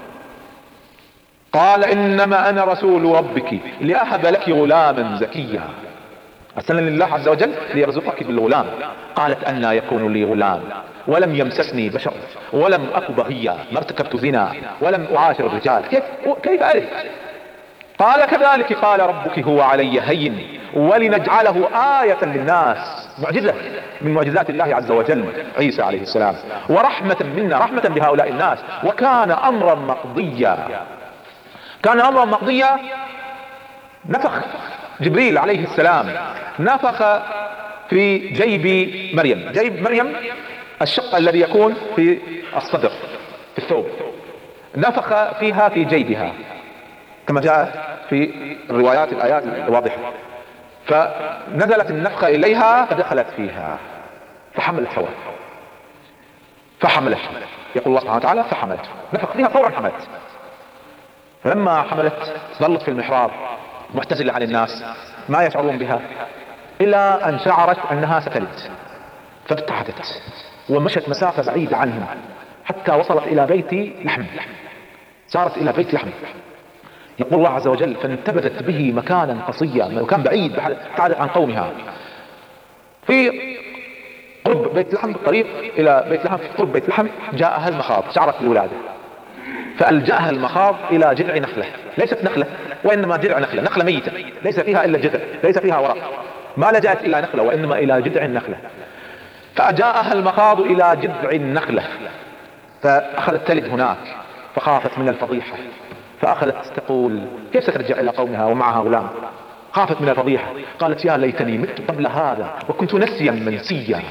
[SPEAKER 1] قال إنما أنا رسول ربك لأهب لك غلاما زكيا، أرسلني الله عز وجل ليرزقك بالغلام. قالت أن يكون لي غلام ولم يمسسني بشر ولم أك بغيا، ما ارتكبت زنا ولم أعاشر الرجال، كيف كيف أعرف؟ قال كذلك قال ربك هو علي هين ولنجعله آية للناس، معجزة من معجزات الله عز وجل عيسى عليه السلام، ورحمة منا، رحمة بهؤلاء الناس، وكان أمرا مقضيا. كان أمرا مقضيا، نفخ جبريل عليه السلام، نفخ في جيب مريم. جيب مريم الشق الذي يكون في الصدر في الثوب، نفخ فيها في جيبها كما جاء في الروايات الآيات الواضحة، فنزلت النفخة إليها فدخلت فيها فحملت حواء فحملت يقول الله سبحانه وتعالى فحملت، نفخ فيها فورا حملت. فلما حملت ظلت في المحراب معتزلة عن الناس ما يشعرون بها إلى أن شعرت أنها ستلد، فابتعدت ومشت مسافة بعيدة عنهم حتى وصلت إلى بيت لحم، صارت إلى بيت لحم. يقول الله عز وجل فانتبذت به مكانا قصيا، مكان بعيد ابتعدت عن قومها في قرب بيت لحم، بالطريق إلى بيت لحم في قرب بيت لحم جاءها المخاض، شعرت بالولادة فألجأها المخاض إلى جذع نخلة، ليست نخلة وإنما جذع نخلة، نخلة ميتة ليس فيها إلا جذع، ليس فيها ورق، ما لجأت إلى نخلة وإنما إلى جذع النخلة. فأجاءها المخاض إلى جذع النخلة فأخذت تلد هناك، فخافت من الفضيحة، فأخذت تقول كيف سترجع إلى قومها ومعها غلام؟ خافت من الفضيحة، قالت يا ليتني مت قبل هذا وكنت نسيا منسيا.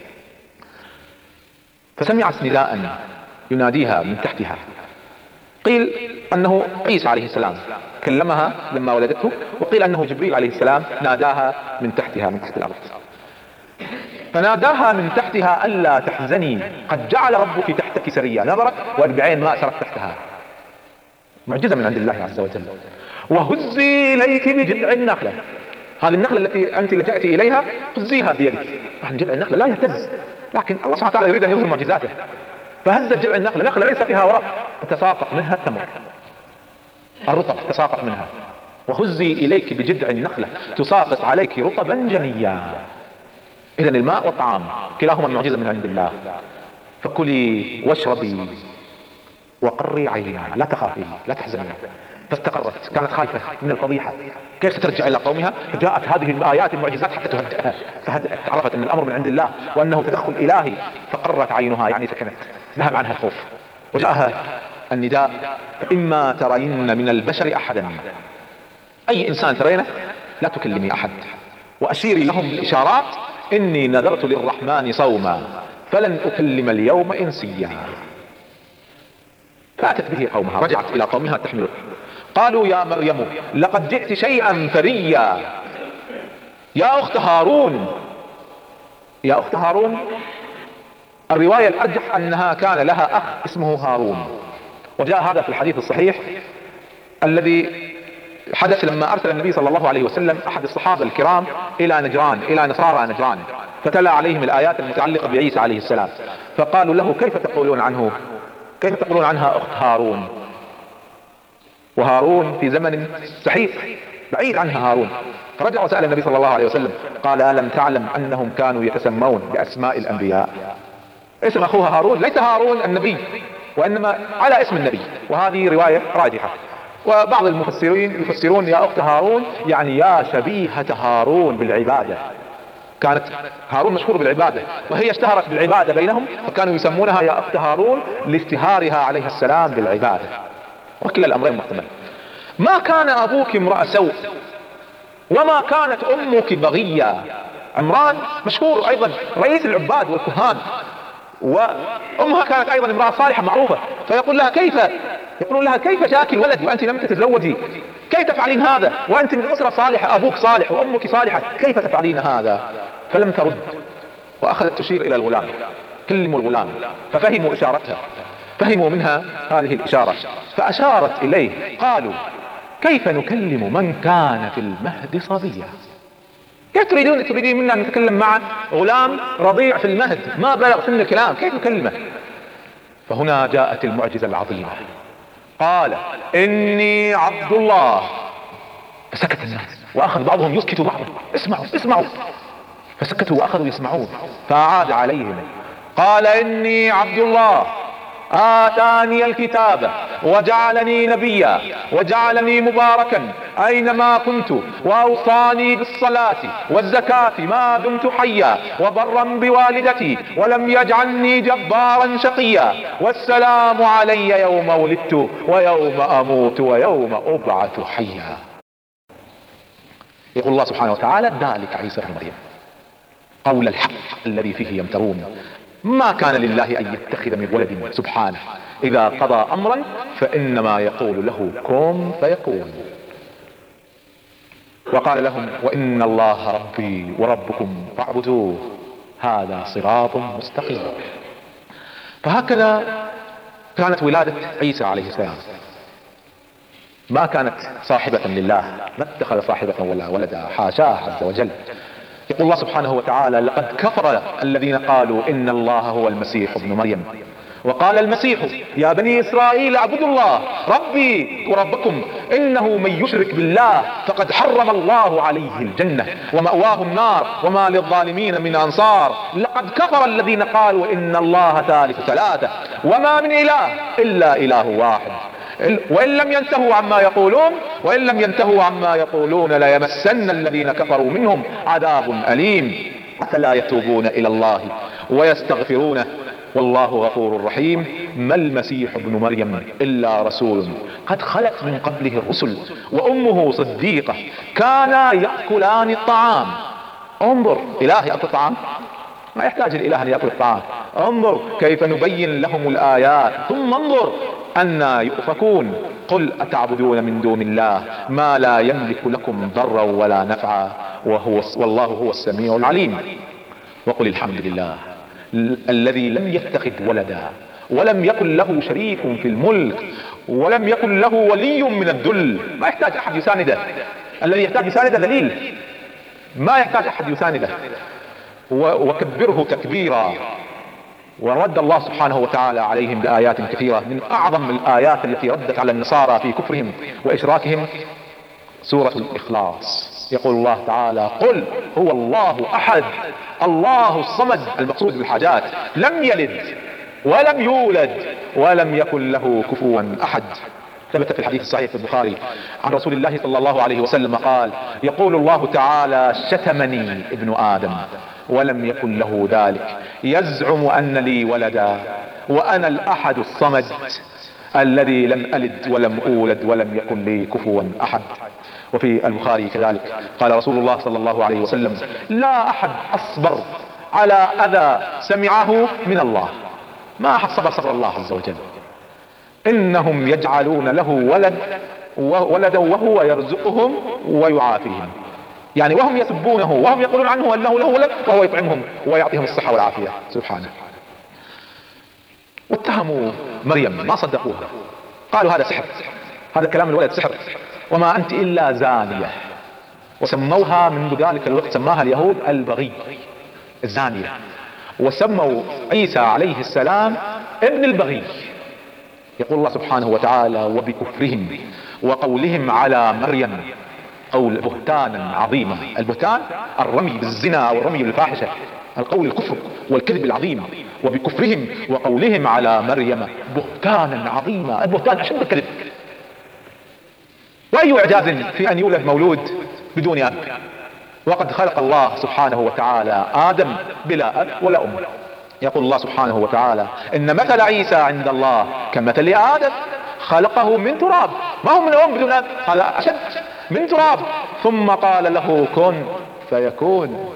[SPEAKER 1] فسمعت نداء يناديها من تحتها، قيل أنه عيسى عليه السلام كلمها لما ولدته، وقيل أنه جبريل عليه السلام ناداها من تحتها من تحت الأرض، فناداها من تحتها ألا تحزني قد جعل ربك تحتك سريا، نظرت وأربعين ماء سرت تحتها، معجزة من عند الله عز وجل. وهزي إليك بجذع النخلة، هذه النخلة التي أنت لجأتي إليها هزيها بيدك. جذع النخلة لا يهتز، لكن الله سبحانه وتعالى يريد أن يظهر معجزاته، فهزت جذع النخلة، نخلة ليس فيها ورق تتساقط منها التمر، الرطب تساقط منها. وهزي إليك بجذع النخلة تساقط عليك رطبا جنيا. إذن الماء والطعام كلاهما معجزة من عند الله. فكلي واشربي وقري عينا لا تخافي لا تحزني. فاستقرت، كانت خايفة من الفضيحة، كيف سترجع إلى قومها؟ جاءت هذه الآيات المعجزات حتى تهدئها، فهدأت، عرفت أن الأمر من عند الله وأنه تدخل إلهي، فقرت عينها يعني سكنت، ذهب عنها الخوف. وجاءها النداء إما ترين من البشر أحدا، أي إنسان ترينه لا تكلمي أحد، وأشيري لهم بالإشارات إني نذرت للرحمن صوما فلن أكلم اليوم إنسيا. فأتت به قومها، رجعت إلى قومها تحمله، قالوا يا مريم لقد جئت شيئا فريا يا أخت هارون. يا أخت هارون الرواية الأرجح أنها كان لها أخ اسمه هارون، وجاء هذا في الحديث الصحيح الذي حدث لما أرسل النبي صلى الله عليه وسلم أحد الصحابة الكرام إلى نجران، إلى نصارى نجران، فتلا عليهم الآيات المتعلقة بعيسى عليه السلام، فقالوا له كيف تقولون عنه، كيف تقولون عنها أخت هارون؟ وهارون في زمن سحيق بعيد عنها هارون. فرجع وسأل النبي صلى الله عليه وسلم قال ألم تعلم أنهم كانوا يتسمون بأسماء الأنبياء؟ اسم أخوها هارون ليس هارون النبي وإنما على اسم النبي، وهذه رواية راجحة. وبعض المفسرين يفسرون يا أخت هارون يعني يا شبيهة هارون بالعبادة، كانت هارون مشهور بالعبادة وهي اشتهرت بالعبادة بينهم، فكانوا يسمونها يا أخت هارون لاشتهارها عليه السلام بالعبادة. وكلا الأمرين محتمل. ما كان أبوك امرأ سوء وما كانت أمك بغية. عمران مشهور أيضا رئيس العباد والكهان، وأمها كانت أيضا امرأة صالحة معروفة، فيقول لها كيف يقولون لها كيف جاءك الولد وأنت لم تتزوجي؟ كيف تفعلين هذا وأنت من أسرة صالحة، أبوك صالح وأمك صالحة، كيف تفعلين هذا؟ فلم ترد وأخذت تشير إلى الغلام، كلموا الغلام، ففهموا إشارتها، فهموا منها هذه الإشارة فأشارت إليه. قالوا كيف نكلم من كان في المهد صبيا؟ كيف تريدون تريدين منا أن نتكلم مع غلام رضيع في المهد ما بلغ سن الكلام، كيف نكلمه؟ فهنا جاءت المعجزة العظيمة، قال إني عبد الله. فسكت الناس وأخذ بعضهم يسكت بعضهم، اسمعوا اسمعوا، فسكتوا وأخذوا يسمعون. فأعاد عليهم قال إني عبد الله آتاني الكتاب وجعلني نبيا وجعلني مباركا أينما كنت وأوصاني بالصلاة والزكاة ما دمت حيا وبرا بوالدتي ولم يجعلني جبارا شقيا والسلام علي يوم ولدت ويوم أموت ويوم أبعث حيا. يقول الله سبحانه وتعالى ذلك عيسى بن مريم. قول الحق الذي فيه يمترون. ما كان لله أن يتخذ من ولد سبحانه، إذا قضى أمرا فإنما يقول له كن فيكون. وقال لهم وإن الله ربي وربكم فاعبدوه هذا صراط مستقيم. فهكذا كانت ولادة عيسى عليه السلام، ما كانت صاحبة لله، ما اتخذ صاحبة ولا ولدا، حاشاه عز وجل. يقول الله سبحانه وتعالى لقد كفر الذين قالوا إن الله هو المسيح ابن مريم، وقال المسيح يا بني إسرائيل اعبدوا الله ربي وربكم إنه من يشرك بالله فقد حرم الله عليه الجنة ومأواه النار وما للظالمين من أنصار. لقد كفر الذين قالوا إن الله ثالث ثلاثة وما من إله إلا إله واحد وإن لم ينتهوا عما يقولون وإن لم ينتهوا عما يقولون ليمسن الذين كفروا منهم عذاب أليم فلا يتوبون إلى الله ويستغفرونه والله غفور رحيم. ما المسيح ابن مريم إلا رسول قد خلت من قبله الرسل وأمه صديقة كانا يأكلان الطعام. انظر، إله يأكل الطعام؟ ما يحتاج الإله أن يأكل الطعام. انظر كيف نبين لهم الآيات ثم انظر أنا يؤفكون. قل أتعبدون من دون الله ما لا يملك لكم ضرا ولا نفعا وهو والله هو السميع العليم. وقل الحمد لله الذي لم يتخذ ولدا ولم يكن له شريك في الملك ولم يكن له ولي من الذل. ما يحتاج أحد يسانده، الذي يحتاج يسانده ذليل، ما يحتاج أحد يسانده. وكبره تكبيرا. ورد الله سبحانه وتعالى عليهم بآيات كثيرة، من أعظم الآيات التي ردت على النصارى في كفرهم وإشراكهم سورة الإخلاص. يقول الله تعالى قل هو الله أحد الله الصمد، المقصود بالحاجات، لم يلد ولم يولد ولم يكن له كفوا أحد. ثبت في الحديث الصحيح في البخاري عن رسول الله صلى الله عليه وسلم قال يقول الله تعالى شتمني ابن آدم ولم يكن له ذلك، يزعم أن لي ولدا وأنا الأحد الصمد الذي لم ألد ولم أولد ولم يكن لي كفوا أحد. وفي البخاري كذلك قال رسول الله صلى الله عليه وسلم لا أحد أصبر على أذى سمعه من الله، ما أحد صبر صبر الله عز وجل. إنهم يجعلون له ولد ولدا وهو يرزقهم ويعافيهم، يعني وهم يسبونه وهم يقولون عنه أنه له ولد وهو يطعمهم ويعطيهم الصحة والعافية سبحانه. واتهموا مريم ما صدقوها، قالوا هذا سحر، هذا كلام الولد سحر وما أنت إلا زانية. وسموها منذ ذلك الوقت سماها اليهود البغي، الزانية. وسموا عيسى عليه السلام ابن البغي. يقول الله سبحانه وتعالى وبكفرهم وقولهم على مريم قول بهتانا عظيما. البهتان الرمي بالزنا أو الرمي بالفاحشة، القول الكفر والكذب العظيم. وبكفرهم وقولهم على مريم بهتانا عظيما. البهتان أشد الكذب. وأي إعجاز في أن يولد مولود بدون أب، وقد خلق الله سبحانه وتعالى آدم بلا أب ولا أم. يقول الله سبحانه وتعالى إن مثل عيسى عند الله كمثل آدم خلقه من تراب، ما هو من أم بدون أب، هذا أشد، من تراب ثم قال له كن فيكون.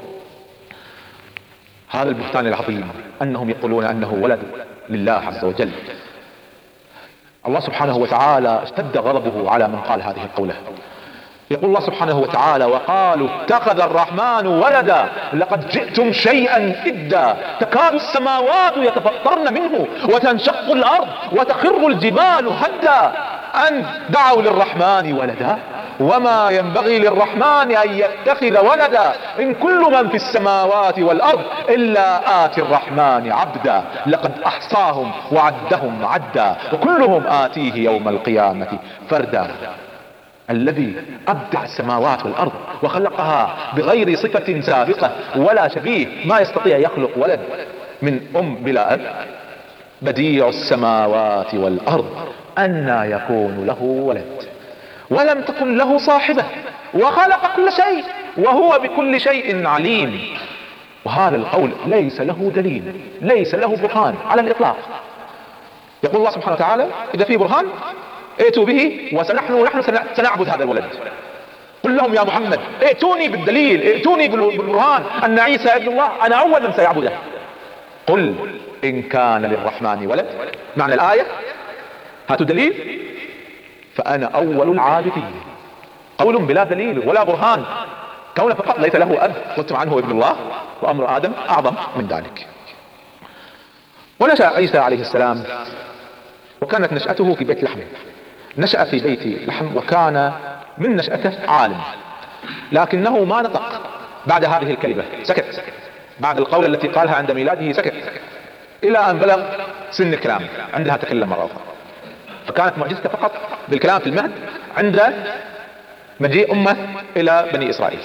[SPEAKER 1] هذا البهتان العظيم أنهم يقولون أنه ولد لله عز وجل. الله سبحانه وتعالى اشتد غضبه على من قال هذه القولة. يقول الله سبحانه وتعالى وقالوا اتخذ الرحمن ولدا لقد جئتم شيئا إدا تكاد السماوات يتفطرن منه وتنشق الأرض وتخر الجبال هدا أن دعوا للرحمن ولدا وما ينبغي للرحمن أن يتخذ ولدا إن كل من في السماوات والأرض إلا آتي الرحمن عبدا لقد أحصاهم وعدهم عدا وكلهم آتيه يوم القيامة فردا. الذي أبدع السماوات والأرض وخلقها بغير صفة سابقة ولا شبيه، ما يستطيع يخلق ولد من أم بلا أب. بديع السماوات والأرض أنى يكون له ولد ولم تكن له صاحبة وخلق كل شيء وهو بكل شيء عليم. وهذا القول ليس له دليل، ليس له برهان على الإطلاق. يقول الله سبحانه وتعالى إذا في برهان ائتوا به ونحن نحن سنعبد هذا الولد. قل لهم يا محمد ائتوني بالدليل، ائتوني بالبرهان أن عيسى ابن الله، أنا أول من سيعبده. قل إن كان للرحمن ولد، معنى الآية هاتوا دليل فأنا أول العابدين. قول بلا دليل ولا برهان، كون فقط ليس له أب قلتم عنه ابن الله، وأمر آدم أعظم من ذلك. ونشأ عيسى عليه السلام وكانت نشأته في بيت لحم، نشأ في بيت لحم وكان من نشأته عالم، لكنه ما نطق بعد هذه الكلمة، سكت بعد القول التي قالها عند ميلاده، سكت إلى أن بلغ سن الكلام، عندها تكلم مرة أخرى. فكانت معجزته فقط بالكلام في المهد عند مجيء أمه إلى بني إسرائيل.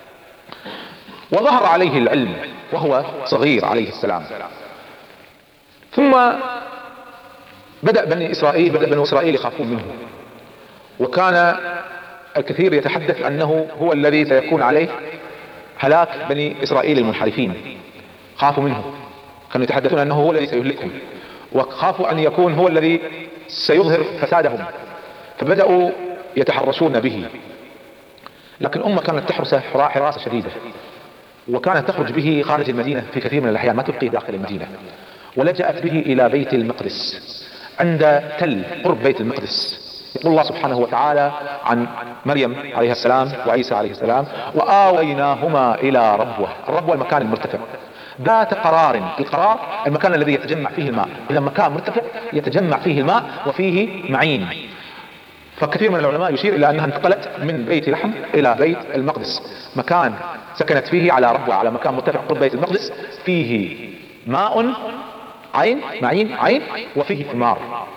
[SPEAKER 1] وظهر عليه العلم وهو صغير عليه السلام. ثم بدأ بني إسرائيل بدأ بني إسرائيل يخافون منه، وكان الكثير يتحدث أنه هو الذي سيكون عليه هلاك بني إسرائيل المنحرفين، خافوا منه، كانوا يتحدثون أنه هو الذي سيهلكهم، وخافوا أن يكون هو الذي سيظهر فسادهم، فبدأوا يتحرشون به. لكن الأمة كانت تحرسه حراسة شديدة، وكانت تخرج به خارج المدينة في كثير من الأحيان، ما تبقي داخل المدينة. ولجأت به إلى بيت المقدس عند تل قرب بيت المقدس. يقول الله سبحانه وتعالى عن مريم عليه السلام وعيسى عليه السلام: وآويناهما إلى ربوة. الربوة المكان المرتفع ذات قرار. القرار المكان الذي يتجمع فيه الماء، إذا مكان مرتفع يتجمع فيه الماء وفيه معين. فكثير من العلماء يشير إلى أنها انتقلت من بيت لحم إلى بيت المقدس، مكان سكنت فيه على ربوة، على مكان مرتفع قرب بيت المقدس، فيه ماء عين معين عين وفيه ثمار.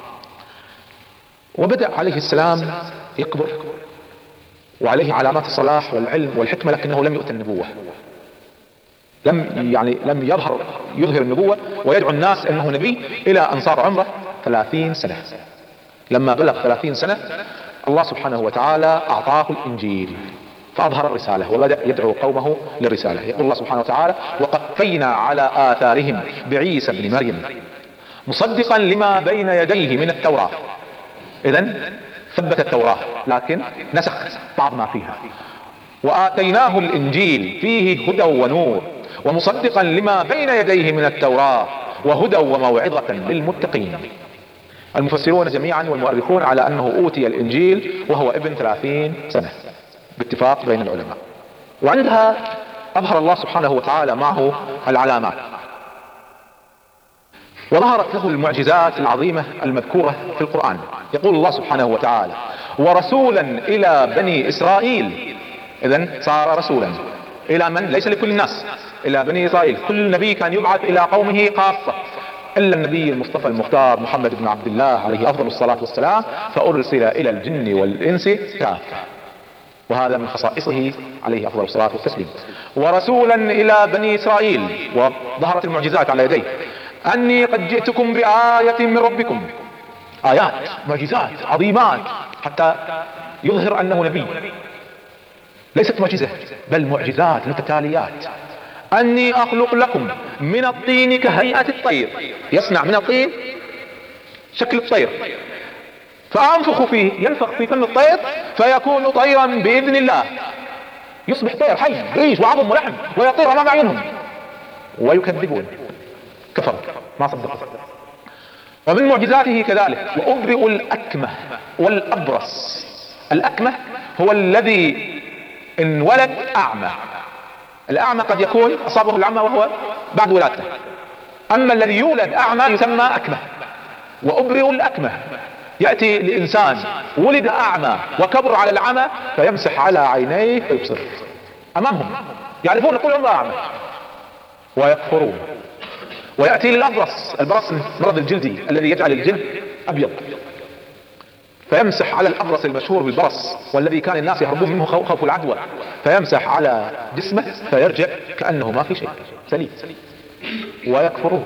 [SPEAKER 1] وبدأ عليه السلام يكبر وعليه علامات الصلاح والعلم والحكمة، لكنه لم يؤت النبوة، لم يعني لم يظهر يظهر النبوة ويدعو الناس أنه نبي، إلى أن صار عمره ثلاثين سنة. لما بلغ ثلاثين سنة الله سبحانه وتعالى أعطاه الإنجيل فأظهر الرسالة وبدأ يدعو قومه للرسالة. يقول الله سبحانه وتعالى: وقفينا على آثارهم بعيسى بن مريم مصدقا لما بين يديه من التوراة. إذن ثبت التوراة لكن نسخ بعض ما فيها. وآتيناه الإنجيل فيه هدى ونور ومصدقا لما بين يديه من التوراة وهدى وموعظة للمتقين. المفسرون جميعا والمؤرخون على أنه أوتي الإنجيل وهو ابن ثلاثين سنة باتفاق بين العلماء. وعندها أظهر الله سبحانه وتعالى معه العلامات، وظهرت له المعجزات العظيمة المذكورة في القرآن. يقول الله سبحانه وتعالى: ورسولا إلى بني إسرائيل. إذن صار رسولا إلى من؟ ليس لكل الناس، إلى بني إسرائيل. كل نبي كان يبعث إلى قومه خاصة، إلا النبي المصطفى المختار محمد بن عبد الله عليه أفضل الصلاة والسلام، فأرسل إلى الجن والإنس كافة، وهذا من خصائصه عليه أفضل الصلاة والتسليم. ورسولا إلى بني إسرائيل، وظهرت المعجزات على يديه: أني قد جئتكم بآية من ربكم. آيات معجزات عظيمات حتى يظهر أنه نبي، ليست معجزة بل معجزات متتاليات. أني أخلق لكم من الطين كهيئة الطير، يصنع من الطين شكل الطير فأنفخ فيه، ينفخ في فم الطير فيكون طيرا بإذن الله، يصبح طير حي ريش وعظم ولحم ويطير أمام أعينهم. ويكذبون، كفروا ما صدقوا. ومن معجزاته كذلك: وأبرئ الأكمه والأبرص. الأكمه هو الذي انولد أعمى. الأعمى قد يكون أصابه العمى وهو بعد ولادته، أما الذي يولد أعمى يسمى أكمه. وأبرئ الأكمه، يأتي لإنسان ولد أعمى وكبر على العمى فيمسح على عينيه فيبصر أمامهم، يعرفون كل عمره أعمى ويكفرون. ويأتي للأبرص، البرص مرض الجلدي الذي يجعل الجلد أبيض، فيمسح على الأبرص المشهور بالبرص والذي كان الناس يهربون منه خوف العدوى، فيمسح على جسمه فيرجع كأنه ما في شيء، سليم. ويكفرون.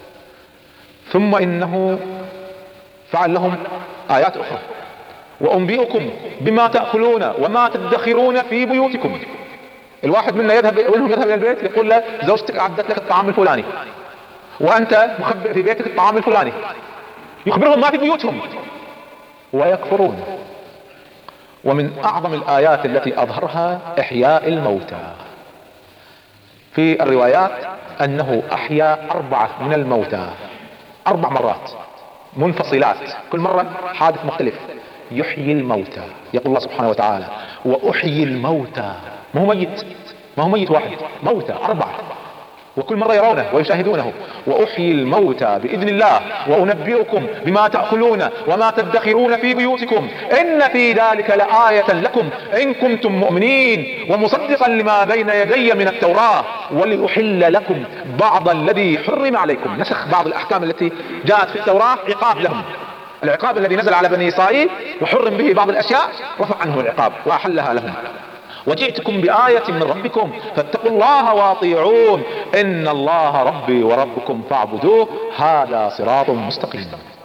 [SPEAKER 1] ثم إنه فعل لهم آيات أخرى: وأنبئكم بما تأكلون وما تدخرون في بيوتكم. الواحد منا يذهب منهم يذهب إلى البيت يقول له: زوجتك أعدت لك الطعام الفلاني وأنت مخبئ في بيتك الطعام الفلاني، يخبرهم ما في بيوتهم. ويكفرون. ومن أعظم الآيات التي أظهرها إحياء الموتى. في الروايات أنه أحيا أربعة من الموتى أربع مرات منفصلات، كل مرة حادث مختلف. يحيي الموتى، يقول الله سبحانه وتعالى وأحيي الموتى، ما هو ميت، ما هو ميت واحد، موتى أربعة، وكل مرة يرونه ويشاهدونه. وأحيي الموتى بإذن الله وأنبئكم بما تأكلون وما تدخرون في بيوتكم إن في ذلك لآية لكم إن كنتم مؤمنين ومصدقا لما بين يدي من التوراة ولأحل لكم بعض الذي حرم عليكم. نسخ بعض الأحكام التي جاءت في التوراة عقاب لهم، العقاب الذي نزل على بني إسرائيل وحرم به بعض الأشياء رفع عنه العقاب وأحلها لهم. وجئتكم بآية من ربكم فاتقوا الله واطيعون إن الله ربي وربكم فاعبدوه هذا صراط مستقيم.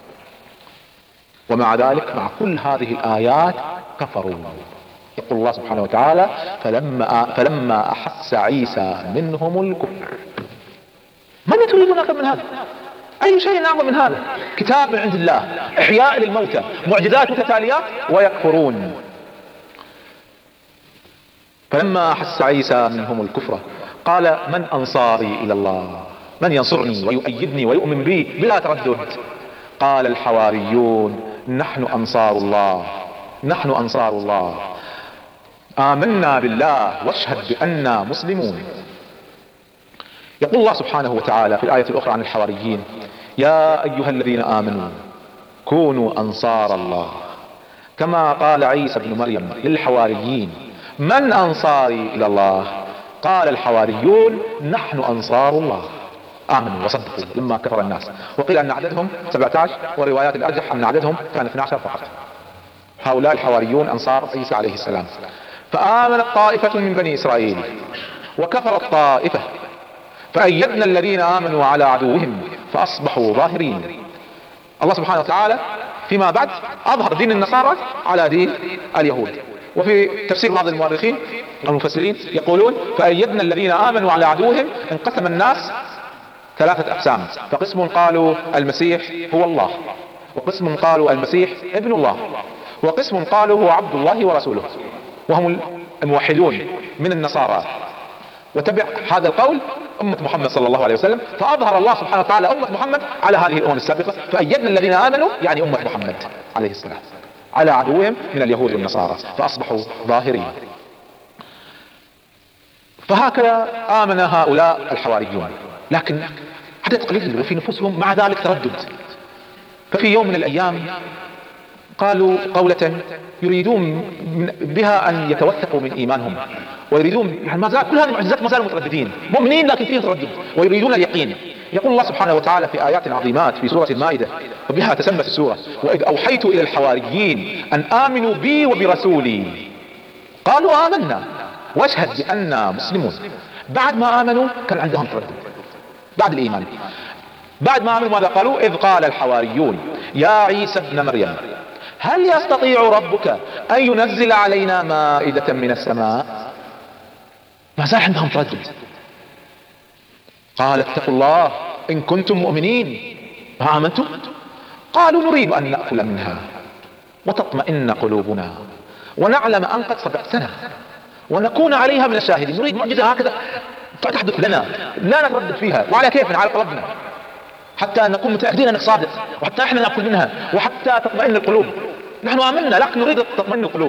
[SPEAKER 1] ومع ذلك مع كل هذه الآيات كفروا. يقول الله سبحانه وتعالى فلما, فلما أحس عيسى منهم الكفر. من تريدون أكثر من هذا؟ أي شيء أعظم من هذا؟ كتاب من عند الله، إحياء للموتى، معجزات متتاليات، ويكفرون. فلما أحس عيسى منهم الكفر قال من أنصاري إلى الله؟ من ينصرني ويؤيدني ويؤمن بي بلا تردد؟ قال الحواريون نحن أنصار الله، نحن أنصار الله آمنا بالله واشهد بأننا مسلمون. يقول الله سبحانه وتعالى في الآية الأخرى عن الحواريين يا أيها الذين آمنوا كونوا أنصار الله كما قال عيسى بن مريم للحواريين من أنصاري إلى الله؟ قال الحواريون نحن أنصار الله آمنوا وصدقوا لما كفر الناس. وقيل أن عددهم سبعة عشر، وروايات الأرجح أن عددهم كان اثني عشر فقط. هؤلاء الحواريون أنصار عيسى عليه السلام. فآمنت طائفة من بني إسرائيل وكفرت طائفة فأيدنا الذين آمنوا على عدوهم فأصبحوا ظاهرين. الله سبحانه وتعالى فيما بعد أظهر دين النصارى على دين اليهود. وفي تفسير بعض المؤرخين المفسرين يقولون فأيدنا الذين آمنوا على عدوهم انقسم الناس ثلاثة أقسام، فقسم قالوا المسيح هو الله، وقسم قالوا المسيح ابن الله، وقسم قالوا هو عبد الله ورسوله، وهم الموحدون من النصارى. وتبع هذا القول أمة محمد صلى الله عليه وسلم، فأظهر الله سبحانه وتعالى أمة محمد على هذه الأمم السابقة. فأيدنا الذين آمنوا يعني أمة محمد عليه السلام على عدوهم من اليهود والنصارى فأصبحوا ظاهرين. فهكذا آمن هؤلاء الحواريون، لكن عدد قليل وفي نفوسهم مع ذلك تردد. ففي يوم من الأيام قالوا قولة يريدون بها أن يتوثقوا من إيمانهم، ويريدون يعني ما زال كل هذه المعجزات ما زالوا مترددين مؤمنين لكن فيه تردد ويريدون اليقين. يقول الله سبحانه وتعالى في آيات عظيمات في سورة المائدة وبها تسمت السورة وإذ أوحيت إلى الحواريين أن آمنوا بي وبرسولي قالوا آمنا واشهد بأننا مسلمون. بعد ما آمنوا كان عندهم تردد بعد الإيمان. بعد ما آمنوا ماذا قالوا؟ إذ قال الحواريون يا عيسى ابن مريم هل يستطيع ربك أن ينزل علينا مائدة من السماء؟ ما زال عندهم تردد. قال اتقوا الله إن كنتم مؤمنين. ما آمنتم؟ قالوا نريد أن نأكل منها وتطمئن قلوبنا ونعلم أن قد صدقتنا ونكون عليها من الشاهدين. نريد معجزة هكذا تحدث لنا لا نتردد فيها وعلى كيفنا على قلبنا حتى نكون متأكدين أنك صادق، وحتى احنا نأكل منها وحتى تطمئن القلوب. نحن آمنا لكن نريد تطمئن القلوب.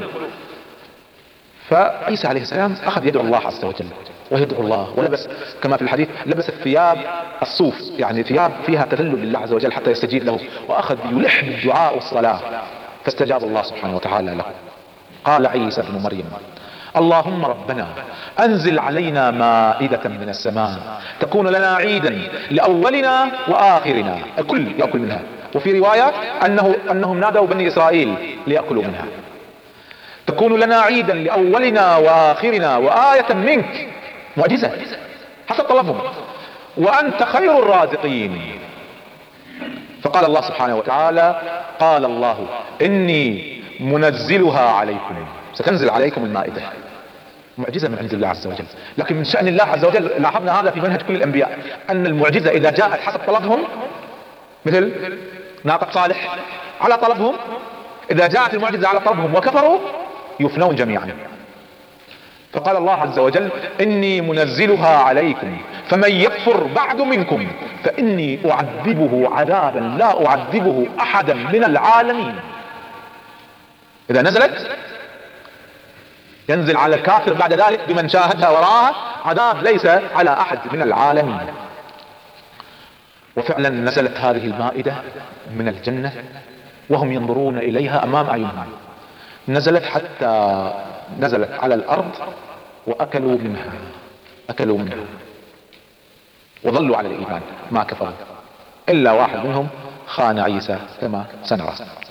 [SPEAKER 1] فعيسى عليه السلام أخذ يدعو الله عز وجل ويدعو الله، ولبس كما في الحديث لبس الثياب الصوف، يعني ثياب فيها تذلل لله عز وجل حتى يستجيب له، وأخذ يلح بالدعاء والصلاة فاستجاب الله سبحانه وتعالى له. قال عيسى بن مريم اللهم ربنا أنزل علينا مائدة من السماء تكون لنا عيدا لأولنا وآخرنا، الكل يأكل منها. وفي روايات أنه أنهم نادوا بني إسرائيل ليأكلوا منها. تكون لنا عيدا لأولنا وآخرنا وآية منك، معجزة حسب طلبهم، وأنت خير الرازقين. فقال الله سبحانه وتعالى قال الله إني منزلها عليكم، ستنزل عليكم المائدة، معجزة من عند الله عز وجل. لكن من شأن الله عز وجل، لاحظنا هذا في منهج كل الأنبياء، أن المعجزة إذا جاءت حسب طلبهم مثل ناقة صالح على طلبهم، إذا جاءت المعجزة على طلبهم وكفروا يفنون جميعا. فقال الله عز وجل إني منزلها عليكم فمن يكفر بعد منكم فإني أعذبه عذابا لا أعذبه أحدا من العالمين. إذا نزلت ينزل على الكافر بعد ذلك بمن شاهدها وراها عذاب ليس على أحد من العالمين. وفعلا نزلت هذه المائدة من الجنة وهم ينظرون إليها أمام أعينهم، نزلت حتى نزلت على الأرض وأكلوا منها أكلوا منها وظلوا على الإيمان ما كفروا، إلا واحد منهم خان عيسى كما سنرى.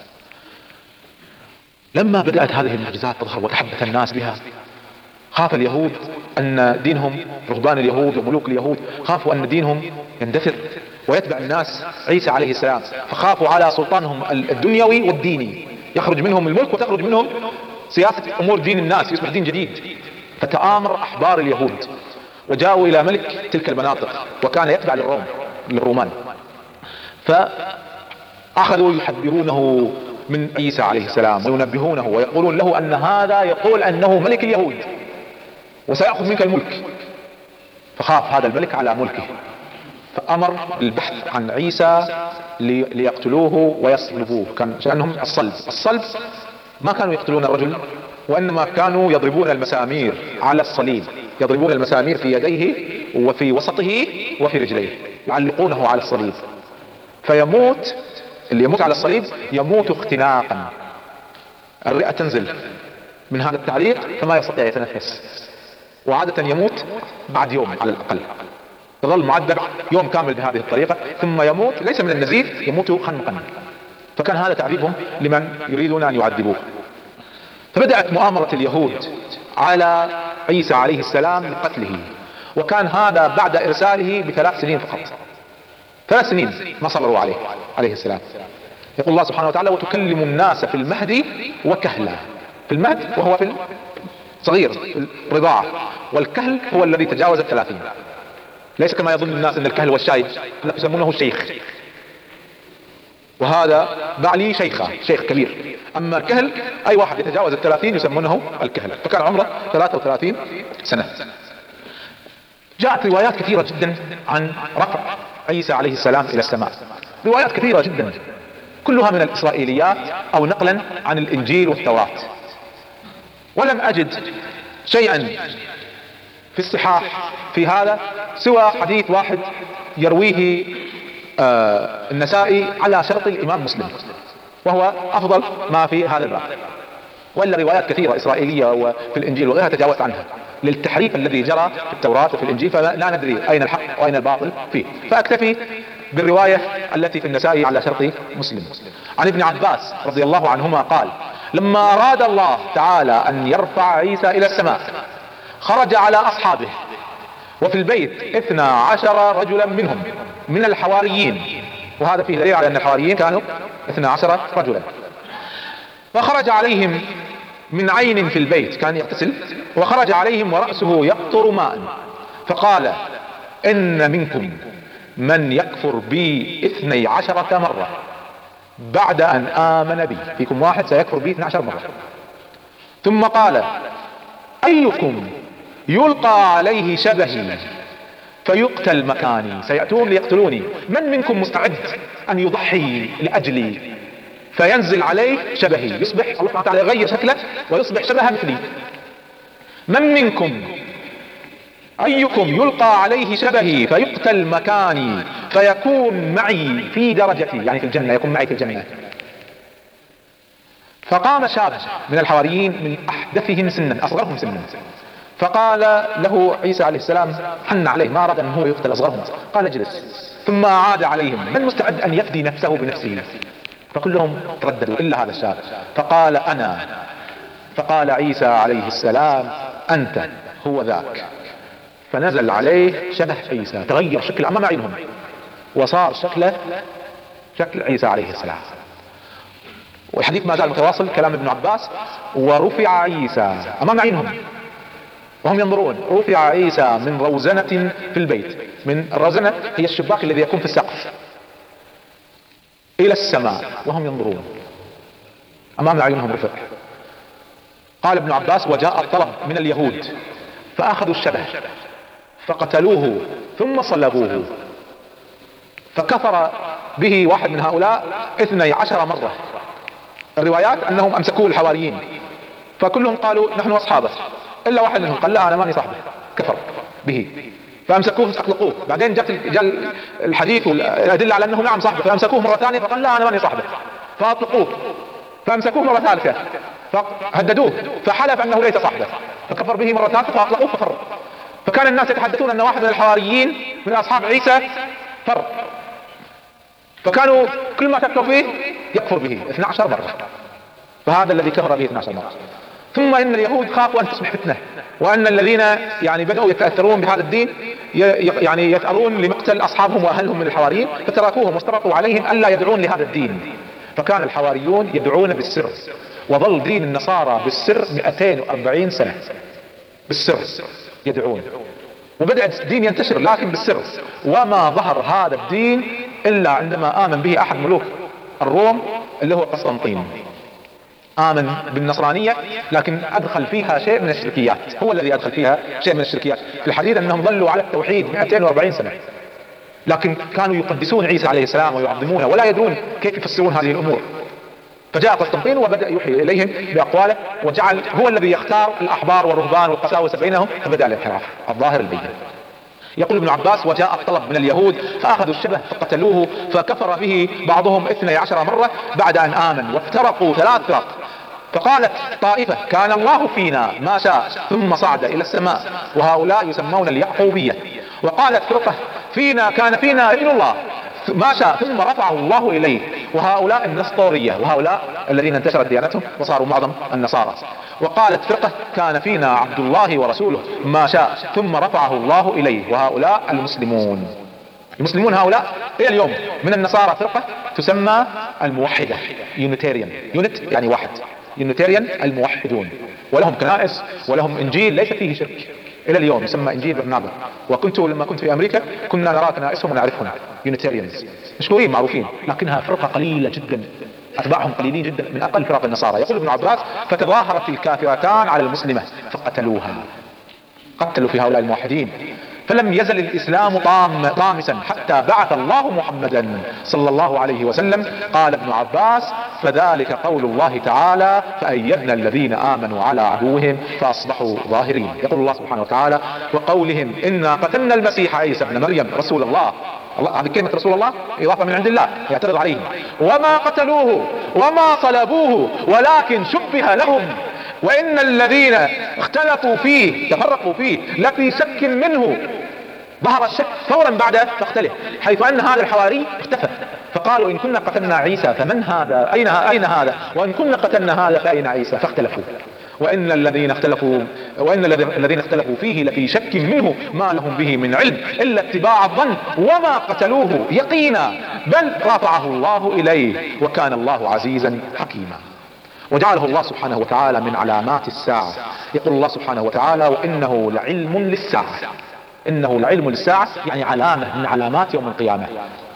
[SPEAKER 1] لما بدأت هذه المعجزات تظهر وتحدث الناس بها خاف اليهود أن دينهم، رهبان اليهود وملوك اليهود خافوا أن دينهم يندثر ويتبع الناس عيسى عليه السلام، فخافوا على سلطانهم الدنيوي والديني، يخرج منهم الملك وتخرج منهم سياسة أمور دين الناس، يصبح دين جديد. فتآمر أحبار اليهود وجاءوا إلى ملك تلك المناطق وكان يتبع للروم للرومان، فأخذوا يحذرونه من عيسى عليه السلام وينبهونه ويقولون له أن هذا يقول أنه ملك اليهود وسيأخذ منك الملك. فخاف هذا الملك على ملكه فأمر بالبحث عن عيسى ليقتلوه ويصلبوه، كان شأنهم الصلب. الصلب ما كانوا يقتلون الرجل وإنما كانوا يضربون المسامير على الصليب، يضربون المسامير في يديه وفي وسطه وفي رجليه، يعلقونه على الصليب فيموت. اللي يموت على الصليب يموت اختناقا، الرئة تنزل من هذا التعليق فما يستطيع يتنفس، وعادة يموت بعد يوم على الأقل، يظل معذب يوم كامل بهذه الطريقة ثم يموت ليس من النزيف، يموت خنقا. فكان هذا تعذيبهم لمن يريدون أن يعذبوه. فبدأت مؤامرة اليهود على عيسى عليه السلام لقتله، وكان هذا بعد إرساله بثلاث سنين فقط، ثلاث سنين ما صبروا عليه عليه السلام. يقول الله سبحانه وتعالى وتكلم الناس في المهد وكهلا، في المهد وهو في صغير في الرضاعة، والكهل هو الذي تجاوز الثلاثين، ليس كما يظن الناس ان الكهل والشايب، لا يسمونه الشيخ، وهذا بعلي شيخة شيخ كبير، اما الكهل اي واحد يتجاوز الثلاثين يسمونه الكهل. فكان عمره ثلاثة وثلاثين سنة. جاءت روايات كثيرة جدا عن رفع عيسى عليه السلام الى السماء، روايات كثيرة جدا كلها من الاسرائيليات او نقلا عن الانجيل والتوراة، ولم اجد شيئا في الصحاح في هذا سوى حديث واحد يرويه آه النسائي على شرط الامام مسلم، وهو افضل ما في هذا الباب، وإلا روايات كثيرة اسرائيلية وفي الانجيل وغيرها تجاوزت عنها للتحريف الذي جرى في التوراة وفي الانجيل، فلا ندري اين الحق واين الباطل فيه، فاكتفي بالرواية التي في النسائي على شرط مسلم. عن ابن عباس رضي الله عنهما قال لما أراد الله تعالى أن يرفع عيسى إلى السماء خرج على أصحابه، وفي البيت اثنى عشر رجلا منهم من الحواريين، وهذا فيه دليل على أن الحواريين كانوا اثنى عشر رجلا، فخرج عليهم من عين في البيت كان يغتسل، وخرج عليهم ورأسه يقطر ماء، فقال إن منكم من يكفر بي اثني عشرة مرة بعد أن آمن بي، فيكم واحد سيكفر بي اثني عشر مرة. ثم قال أيكم يلقى عليه شبهي فيقتل مكاني، سيأتون ليقتلوني، من منكم مستعد أن يضحي لأجلي فينزل عليه شبهي، يصبح الله سبحانه وتعالى يغير شكله ويصبح شبه مثلي. من منكم أيكم يلقى عليه شبهي فيقتل مكاني فيكون معي في درجتي، يعني في الجنة، يكون معي في الجنة. فقام شاب من الحواريين من أحدثهم سنا أصغرهم سنا، فقال له عيسى عليه السلام حن عليه، ما أراد أن هو يقتل أصغرهم، قال اجلس. ثم عاد عليهم من مستعد أن يفدي نفسه بنفسه، فكلهم ترددوا إلا هذا الشاب، فقال أنا. فقال عيسى عليه السلام أنت هو ذاك، فنزل عليه شبه عيسى، تغير شكل أمام عينهم وصار شكله شكل عيسى عليه السلام. والحديث ما زال متواصل، كلام ابن عباس، ورفع عيسى أمام عينهم وهم ينظرون، رفع عيسى من روزنة في البيت، من الروزنة هي الشباك الذي يكون في السقف، إلى السماء وهم ينظرون، أمام عينهم رفع. قال ابن عباس: وجاء الطلب من اليهود فأخذوا الشبه فقتلوه ثم صلبوه، فكفر به واحد من هؤلاء اثني عشر مرة. الروايات أنهم أمسكوه الحواريين، فكلهم قالوا نحن أصحابه، إلا واحد منهم قال: لا، أنا ماني صاحبه، كفر به. فأمسكوه أطلقوه. بعدين جاء الحديث والأدلة على أنه نعم صاحبه، فأمسكوه مرة ثانية فقال: لا، أنا ماني صاحبه، فأطلقوه. فأمسكوه مرة ثالثة فهددوه، فحلف أنه ليس صاحبه، فكفر به مرة ثالثة فأطلقوه ففر. فكان الناس يتحدثون أن واحد من الحواريين من أصحاب عيسى فر، فكانوا كل ما شكوا فيه يكفر به اثني عشر مرة. فهذا الذي كفر به اثني عشر مرة. ثم إن اليهود خافوا أن تصبح فتنة، وأن الذين يعني بدأوا يتأثرون بهذا الدين يعني يثأرون لمقتل أصحابهم وأهلهم من الحواريين، فتركوهم واشترطوا عليهم ألا يدعون لهذا الدين. فكان الحواريون يدعون بالسر، وظل دين النصارى بالسر مئتين وأربعين سنة بالسر يدعون، وبدأ الدين ينتشر لكن بالسر. وما ظهر هذا الدين إلا عندما آمن به أحد ملوك الروم اللي هو قسطنطين. آمن بالنصرانية لكن أدخل فيها شيء من الشركيات، هو الذي أدخل فيها شيء من الشركيات. في الحديث أنهم ظلوا على التوحيد مئتين وأربعين سنة، لكن كانوا يقدسون عيسى عليه السلام ويعظمونه ولا يدرون كيف يفسرون هذه الأمور. فجاء قسطنطين وبدأ يوحي إليهم بأقواله، وجعل هو الذي يختار الأحبار والرهبان والقساوسة بينهم، فبدأ الانحراف الظاهر البين. يقول ابن عباس: وجاء الطلب من اليهود فأخذوا الشبه فقتلوه، فكفر به بعضهم اثني عشر مرة بعد أن آمن، وافترقوا ثلاث فرق. فقالت طائفة: كان الله فينا ما شاء ثم صعد إلى السماء، وهؤلاء يسمون اليعقوبية. وقالت فرقة: فينا كان فينا ابن الله ما شاء ثم رفعه الله إليه، وهؤلاء النسطورية، وهؤلاء الذين انتشرت ديانتهم وصاروا معظم النصارى. وقالت فرقة: كان فينا عبد الله ورسوله ما شاء ثم رفعه الله إليه، وهؤلاء المسلمون. المسلمون هؤلاء إلى اليوم من النصارى فرقة تسمى الموحدة، يونيتيريان، يونت يعني واحد، يونيتيريان الموحدون، ولهم كنائس ولهم إنجيل ليس فيه شرك إلى اليوم، يسمى إنجيل برنابا. وكنت لما كنت في أمريكا كنا نرى كنائسهم ونعرفهم، يونيتيريانز مشهورين معروفين، لكنها فرقة قليلة جدا، أتباعهم قليلين جدا من أقل فرق النصارى. يقول ابن عباس: فتظاهرت الكافرتان على المسلمة فقتلوها، قتلوا في هؤلاء الموحدين. فلم يزل الإسلام طام طامسا حتى بعث الله محمدا صلى الله عليه وسلم. قال ابن عباس: فذلك قول الله تعالى: فأيدنا الذين آمنوا على عدوهم فأصبحوا ظاهرين. يقول الله سبحانه وتعالى: وقولهم إنا قتلنا المسيح عيسى ابن مريم رسول الله. الله هذه كلمة رسول الله إضافة من عند الله يعترض عليهم. وما قتلوه وما صلبوه ولكن شبه لهم وإن الذين اختلفوا فيه تفرقوا فيه لفي شك منه. ظهر الشك فورا بعد فاختلف، حيث أن هذا الحواري اختفى، فقالوا: إن كنا قتلنا عيسى فمن هذا؟ أين أين هذا؟ وإن كنا قتلنا هذا فأين عيسى؟ فاختلفوا. وإن الذين اختلفوا وإن الذين اختلفوا فيه لفي شك منه ما لهم به من علم إلا اتباع الظن وما قتلوه يقينا بل رفعه الله إليه وكان الله عزيزا حكيما. وجعله الله سبحانه وتعالى من علامات الساعة. يقول الله سبحانه وتعالى: وإنه لعلم للساعة. إنه لعلم للساعة يعني علامة من علامات يوم القيامة.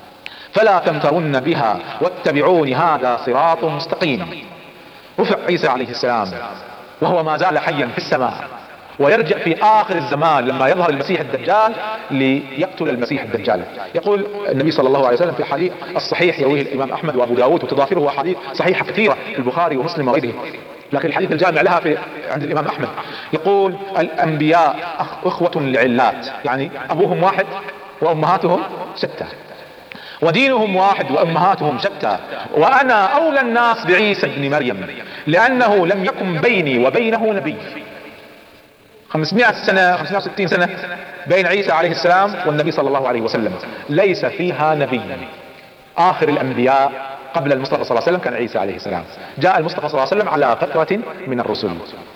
[SPEAKER 1] فلا تمترن بها واتبعوني هذا صراط مستقيم. رفع عيسى عليه السلام وهو ما زال حيا في السماء، ويرجع في آخر الزمان لما يظهر المسيح الدجال ليقتل المسيح الدجال. يقول النبي صلى الله عليه وسلم في الحديث الصحيح يرويه الإمام أحمد وأبو داود وتضافره أحاديث صحيحة كثيرة في البخاري ومسلم وغيره، لكن الحديث الجامع لها في عند الإمام أحمد يقول: الأنبياء أخوة لعلات، يعني أبوهم واحد وأمهاتهم شتى، ودينهم واحد وأمهاتهم شتى، وأنا أولى الناس بعيسى ابن مريم لأنه لم يكن بيني وبينه نبي. خمسمائة سنة خمسمائة وستين سنة بين عيسى عليه السلام والنبي صلى الله عليه وسلم، ليس فيها نبي. آخر الأنبياء قبل المصطفى صلى الله عليه وسلم كان عيسى عليه السلام، جاء المصطفى صلى الله عليه وسلم على فترة من الرسل.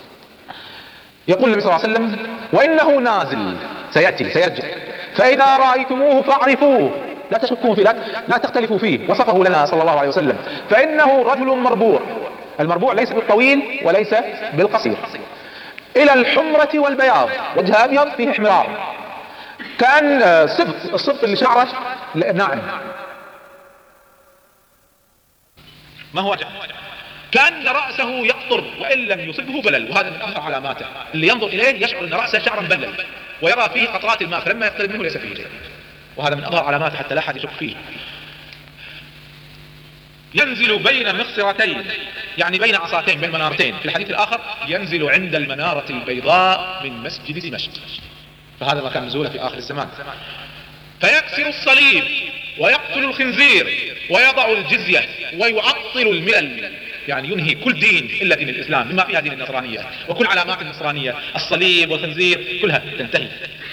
[SPEAKER 1] يقول النبي صلى الله عليه وسلم: وإنه نازل سيأتي سيرجع فإذا رأيتموه فاعرفوه، لا تشكوا فيه، لا, لا تختلفوا فيه. وصفه لنا صلى الله عليه وسلم: فإنه رجل مربوع. المربوع ليس بالطويل وليس بالقصير، إلى الحمرة والبياض، وجه أبيض فيه احمرار، كان صبت الصبت اللي شعره ناعم.
[SPEAKER 3] ما هو وجه؟
[SPEAKER 1] كأن رأسه يقطر وإن لم يصبه بلل، وهذا من أظهر علاماته. اللي ينظر إليه يشعر أن رأسه شعرا بلل ويرى فيه قطرات الماء، فلما يقترب منه ليس فيه شيء، وهذا من أظهر علاماته حتى لا أحد يشك فيه. ينزل بين مخصرتين، يعني بين عصاتين، بين منارتين. في الحديث الآخر ينزل عند المنارة البيضاء من مسجد دمشق، فهذا ما كان نزوله في آخر الزمان. فيكسر الصليب ويقتل الخنزير ويضع الجزية ويعطل الملل، يعني ينهي كل دين إلا دين الإسلام بما فيها دين النصرانية، وكل علامات النصرانية الصليب والخنزير كلها تنتهي.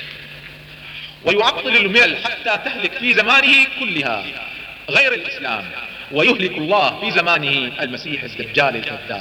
[SPEAKER 1] ويعطل الملل حتى تهلك في زمانه كلها غير الإسلام، ويهلك الله في زمانه المسيح الدجال الكذاب.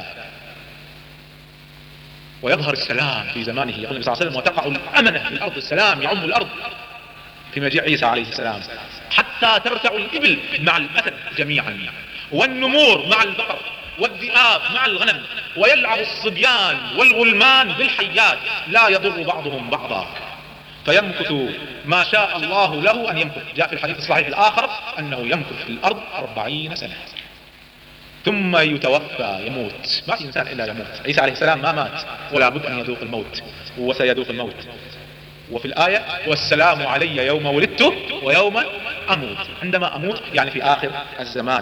[SPEAKER 1] ويظهر السلام في زمانه، يقول النبي صلى الله عليه وسلم: وتقع الأمنة في الأرض، السلام يعم الأرض في مجيء عيسى عليه السلام، حتى ترتع الإبل مع الأسد جميعا، والنمور مع البقر، والذئاب مع الغنم، ويلعب الصبيان والغلمان بالحيات، لا يضر بعضهم بعضا، فيمكث ما شاء الله له أن يمكث. جاء في الحديث الصحيح الآخر أنه يمكث في الأرض أربعين سنة ثم يتوفى، يموت. ما في إنسان إلا يموت. عيسى عليه السلام ما مات ولا بد أن يذوق الموت، وسيذوق الموت. وفي الآية: والسلام علي يوم ولدت ويوم أموت، عندما أموت يعني في آخر الزمان.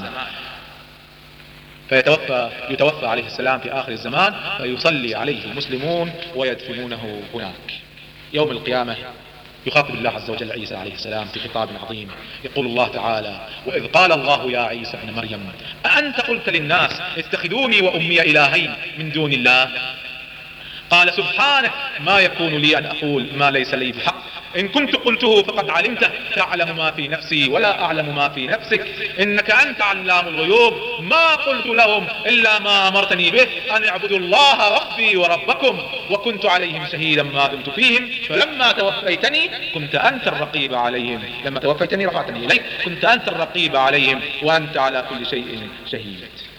[SPEAKER 1] فيتوفى يتوفى عليه السلام في آخر الزمان، فيصلي عليه المسلمون ويدفنونه هناك. يوم القيامة يخاطب الله عز وجل عيسى عليه السلام في خطاب عظيم، يقول الله تعالى: وإذ قال الله يا عيسى ابن مريم أأنت قلت للناس اتخذوني وأمي إلهين من دون الله؟ قال سبحانك ما يكون لي أن أقول ما ليس لي بحق، إن كنت قلته فقد علمته، تعلم ما في نفسي ولا أعلم ما في نفسك، إنك أنت علام الغيوب، ما قلت لهم إلا ما أمرتني به، أن اعبدوا الله ربي وربكم، وكنت عليهم شهيدا ما دمت فيهم، فلما توفيتني كنت أنت الرقيب عليهم، لما توفيتني رفعتني إليك، كنت أنت الرقيب عليهم وأنت على كل شيء شهيد.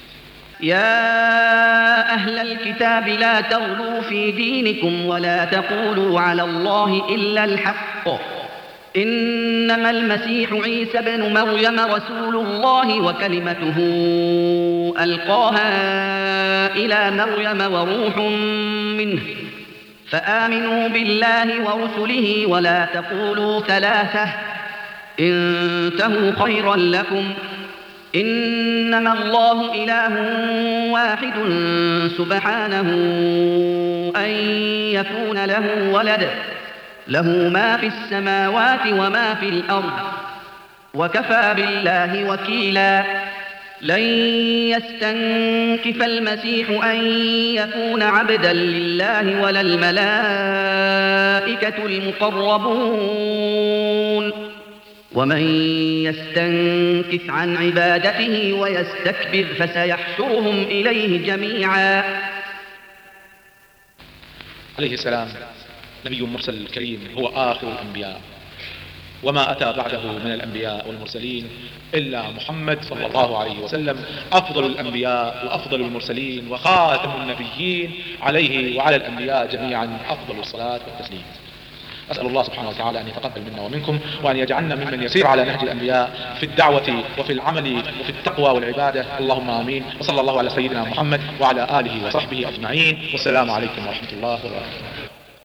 [SPEAKER 2] يا أهل الكتاب لا تغلوا في دينكم ولا تقولوا على الله إلا الحق، إنما المسيح عيسى بن مريم رسول الله وكلمته ألقاها إلى مريم وروح منه، فآمنوا بالله ورسله ولا تقولوا ثلاثة، انتهوا خيرا لكم، إنما الله إله واحد سبحانه أن يكون له ولد، له ما في السماوات وما في الأرض، وكفى بالله وكيلا. لن يستنكف المسيح أن يكون عبدا لله ولا الملائكة المقربون، ومن يستنكف عن عبادته ويستكبر فسيحشرهم إليه جميعا.
[SPEAKER 1] عليه السلام نبي مرسل كريم، هو آخر الأنبياء، وما أتى بعده من الأنبياء والمرسلين إلا محمد صلى الله عليه وسلم، أفضل الأنبياء وأفضل المرسلين وخاتم النبيين، عليه وعلى الأنبياء جميعا أفضل الصلاة والتسليم. أسأل الله سبحانه وتعالى أن يتقبل منا ومنكم، وأن يجعلنا ممن يسير على نهج الأنبياء في الدعوة وفي العمل وفي التقوى والعبادة، اللهم آمين. وصلى الله على سيدنا محمد وعلى آله وصحبه أجمعين، والسلام عليكم ورحمة الله وبركاته.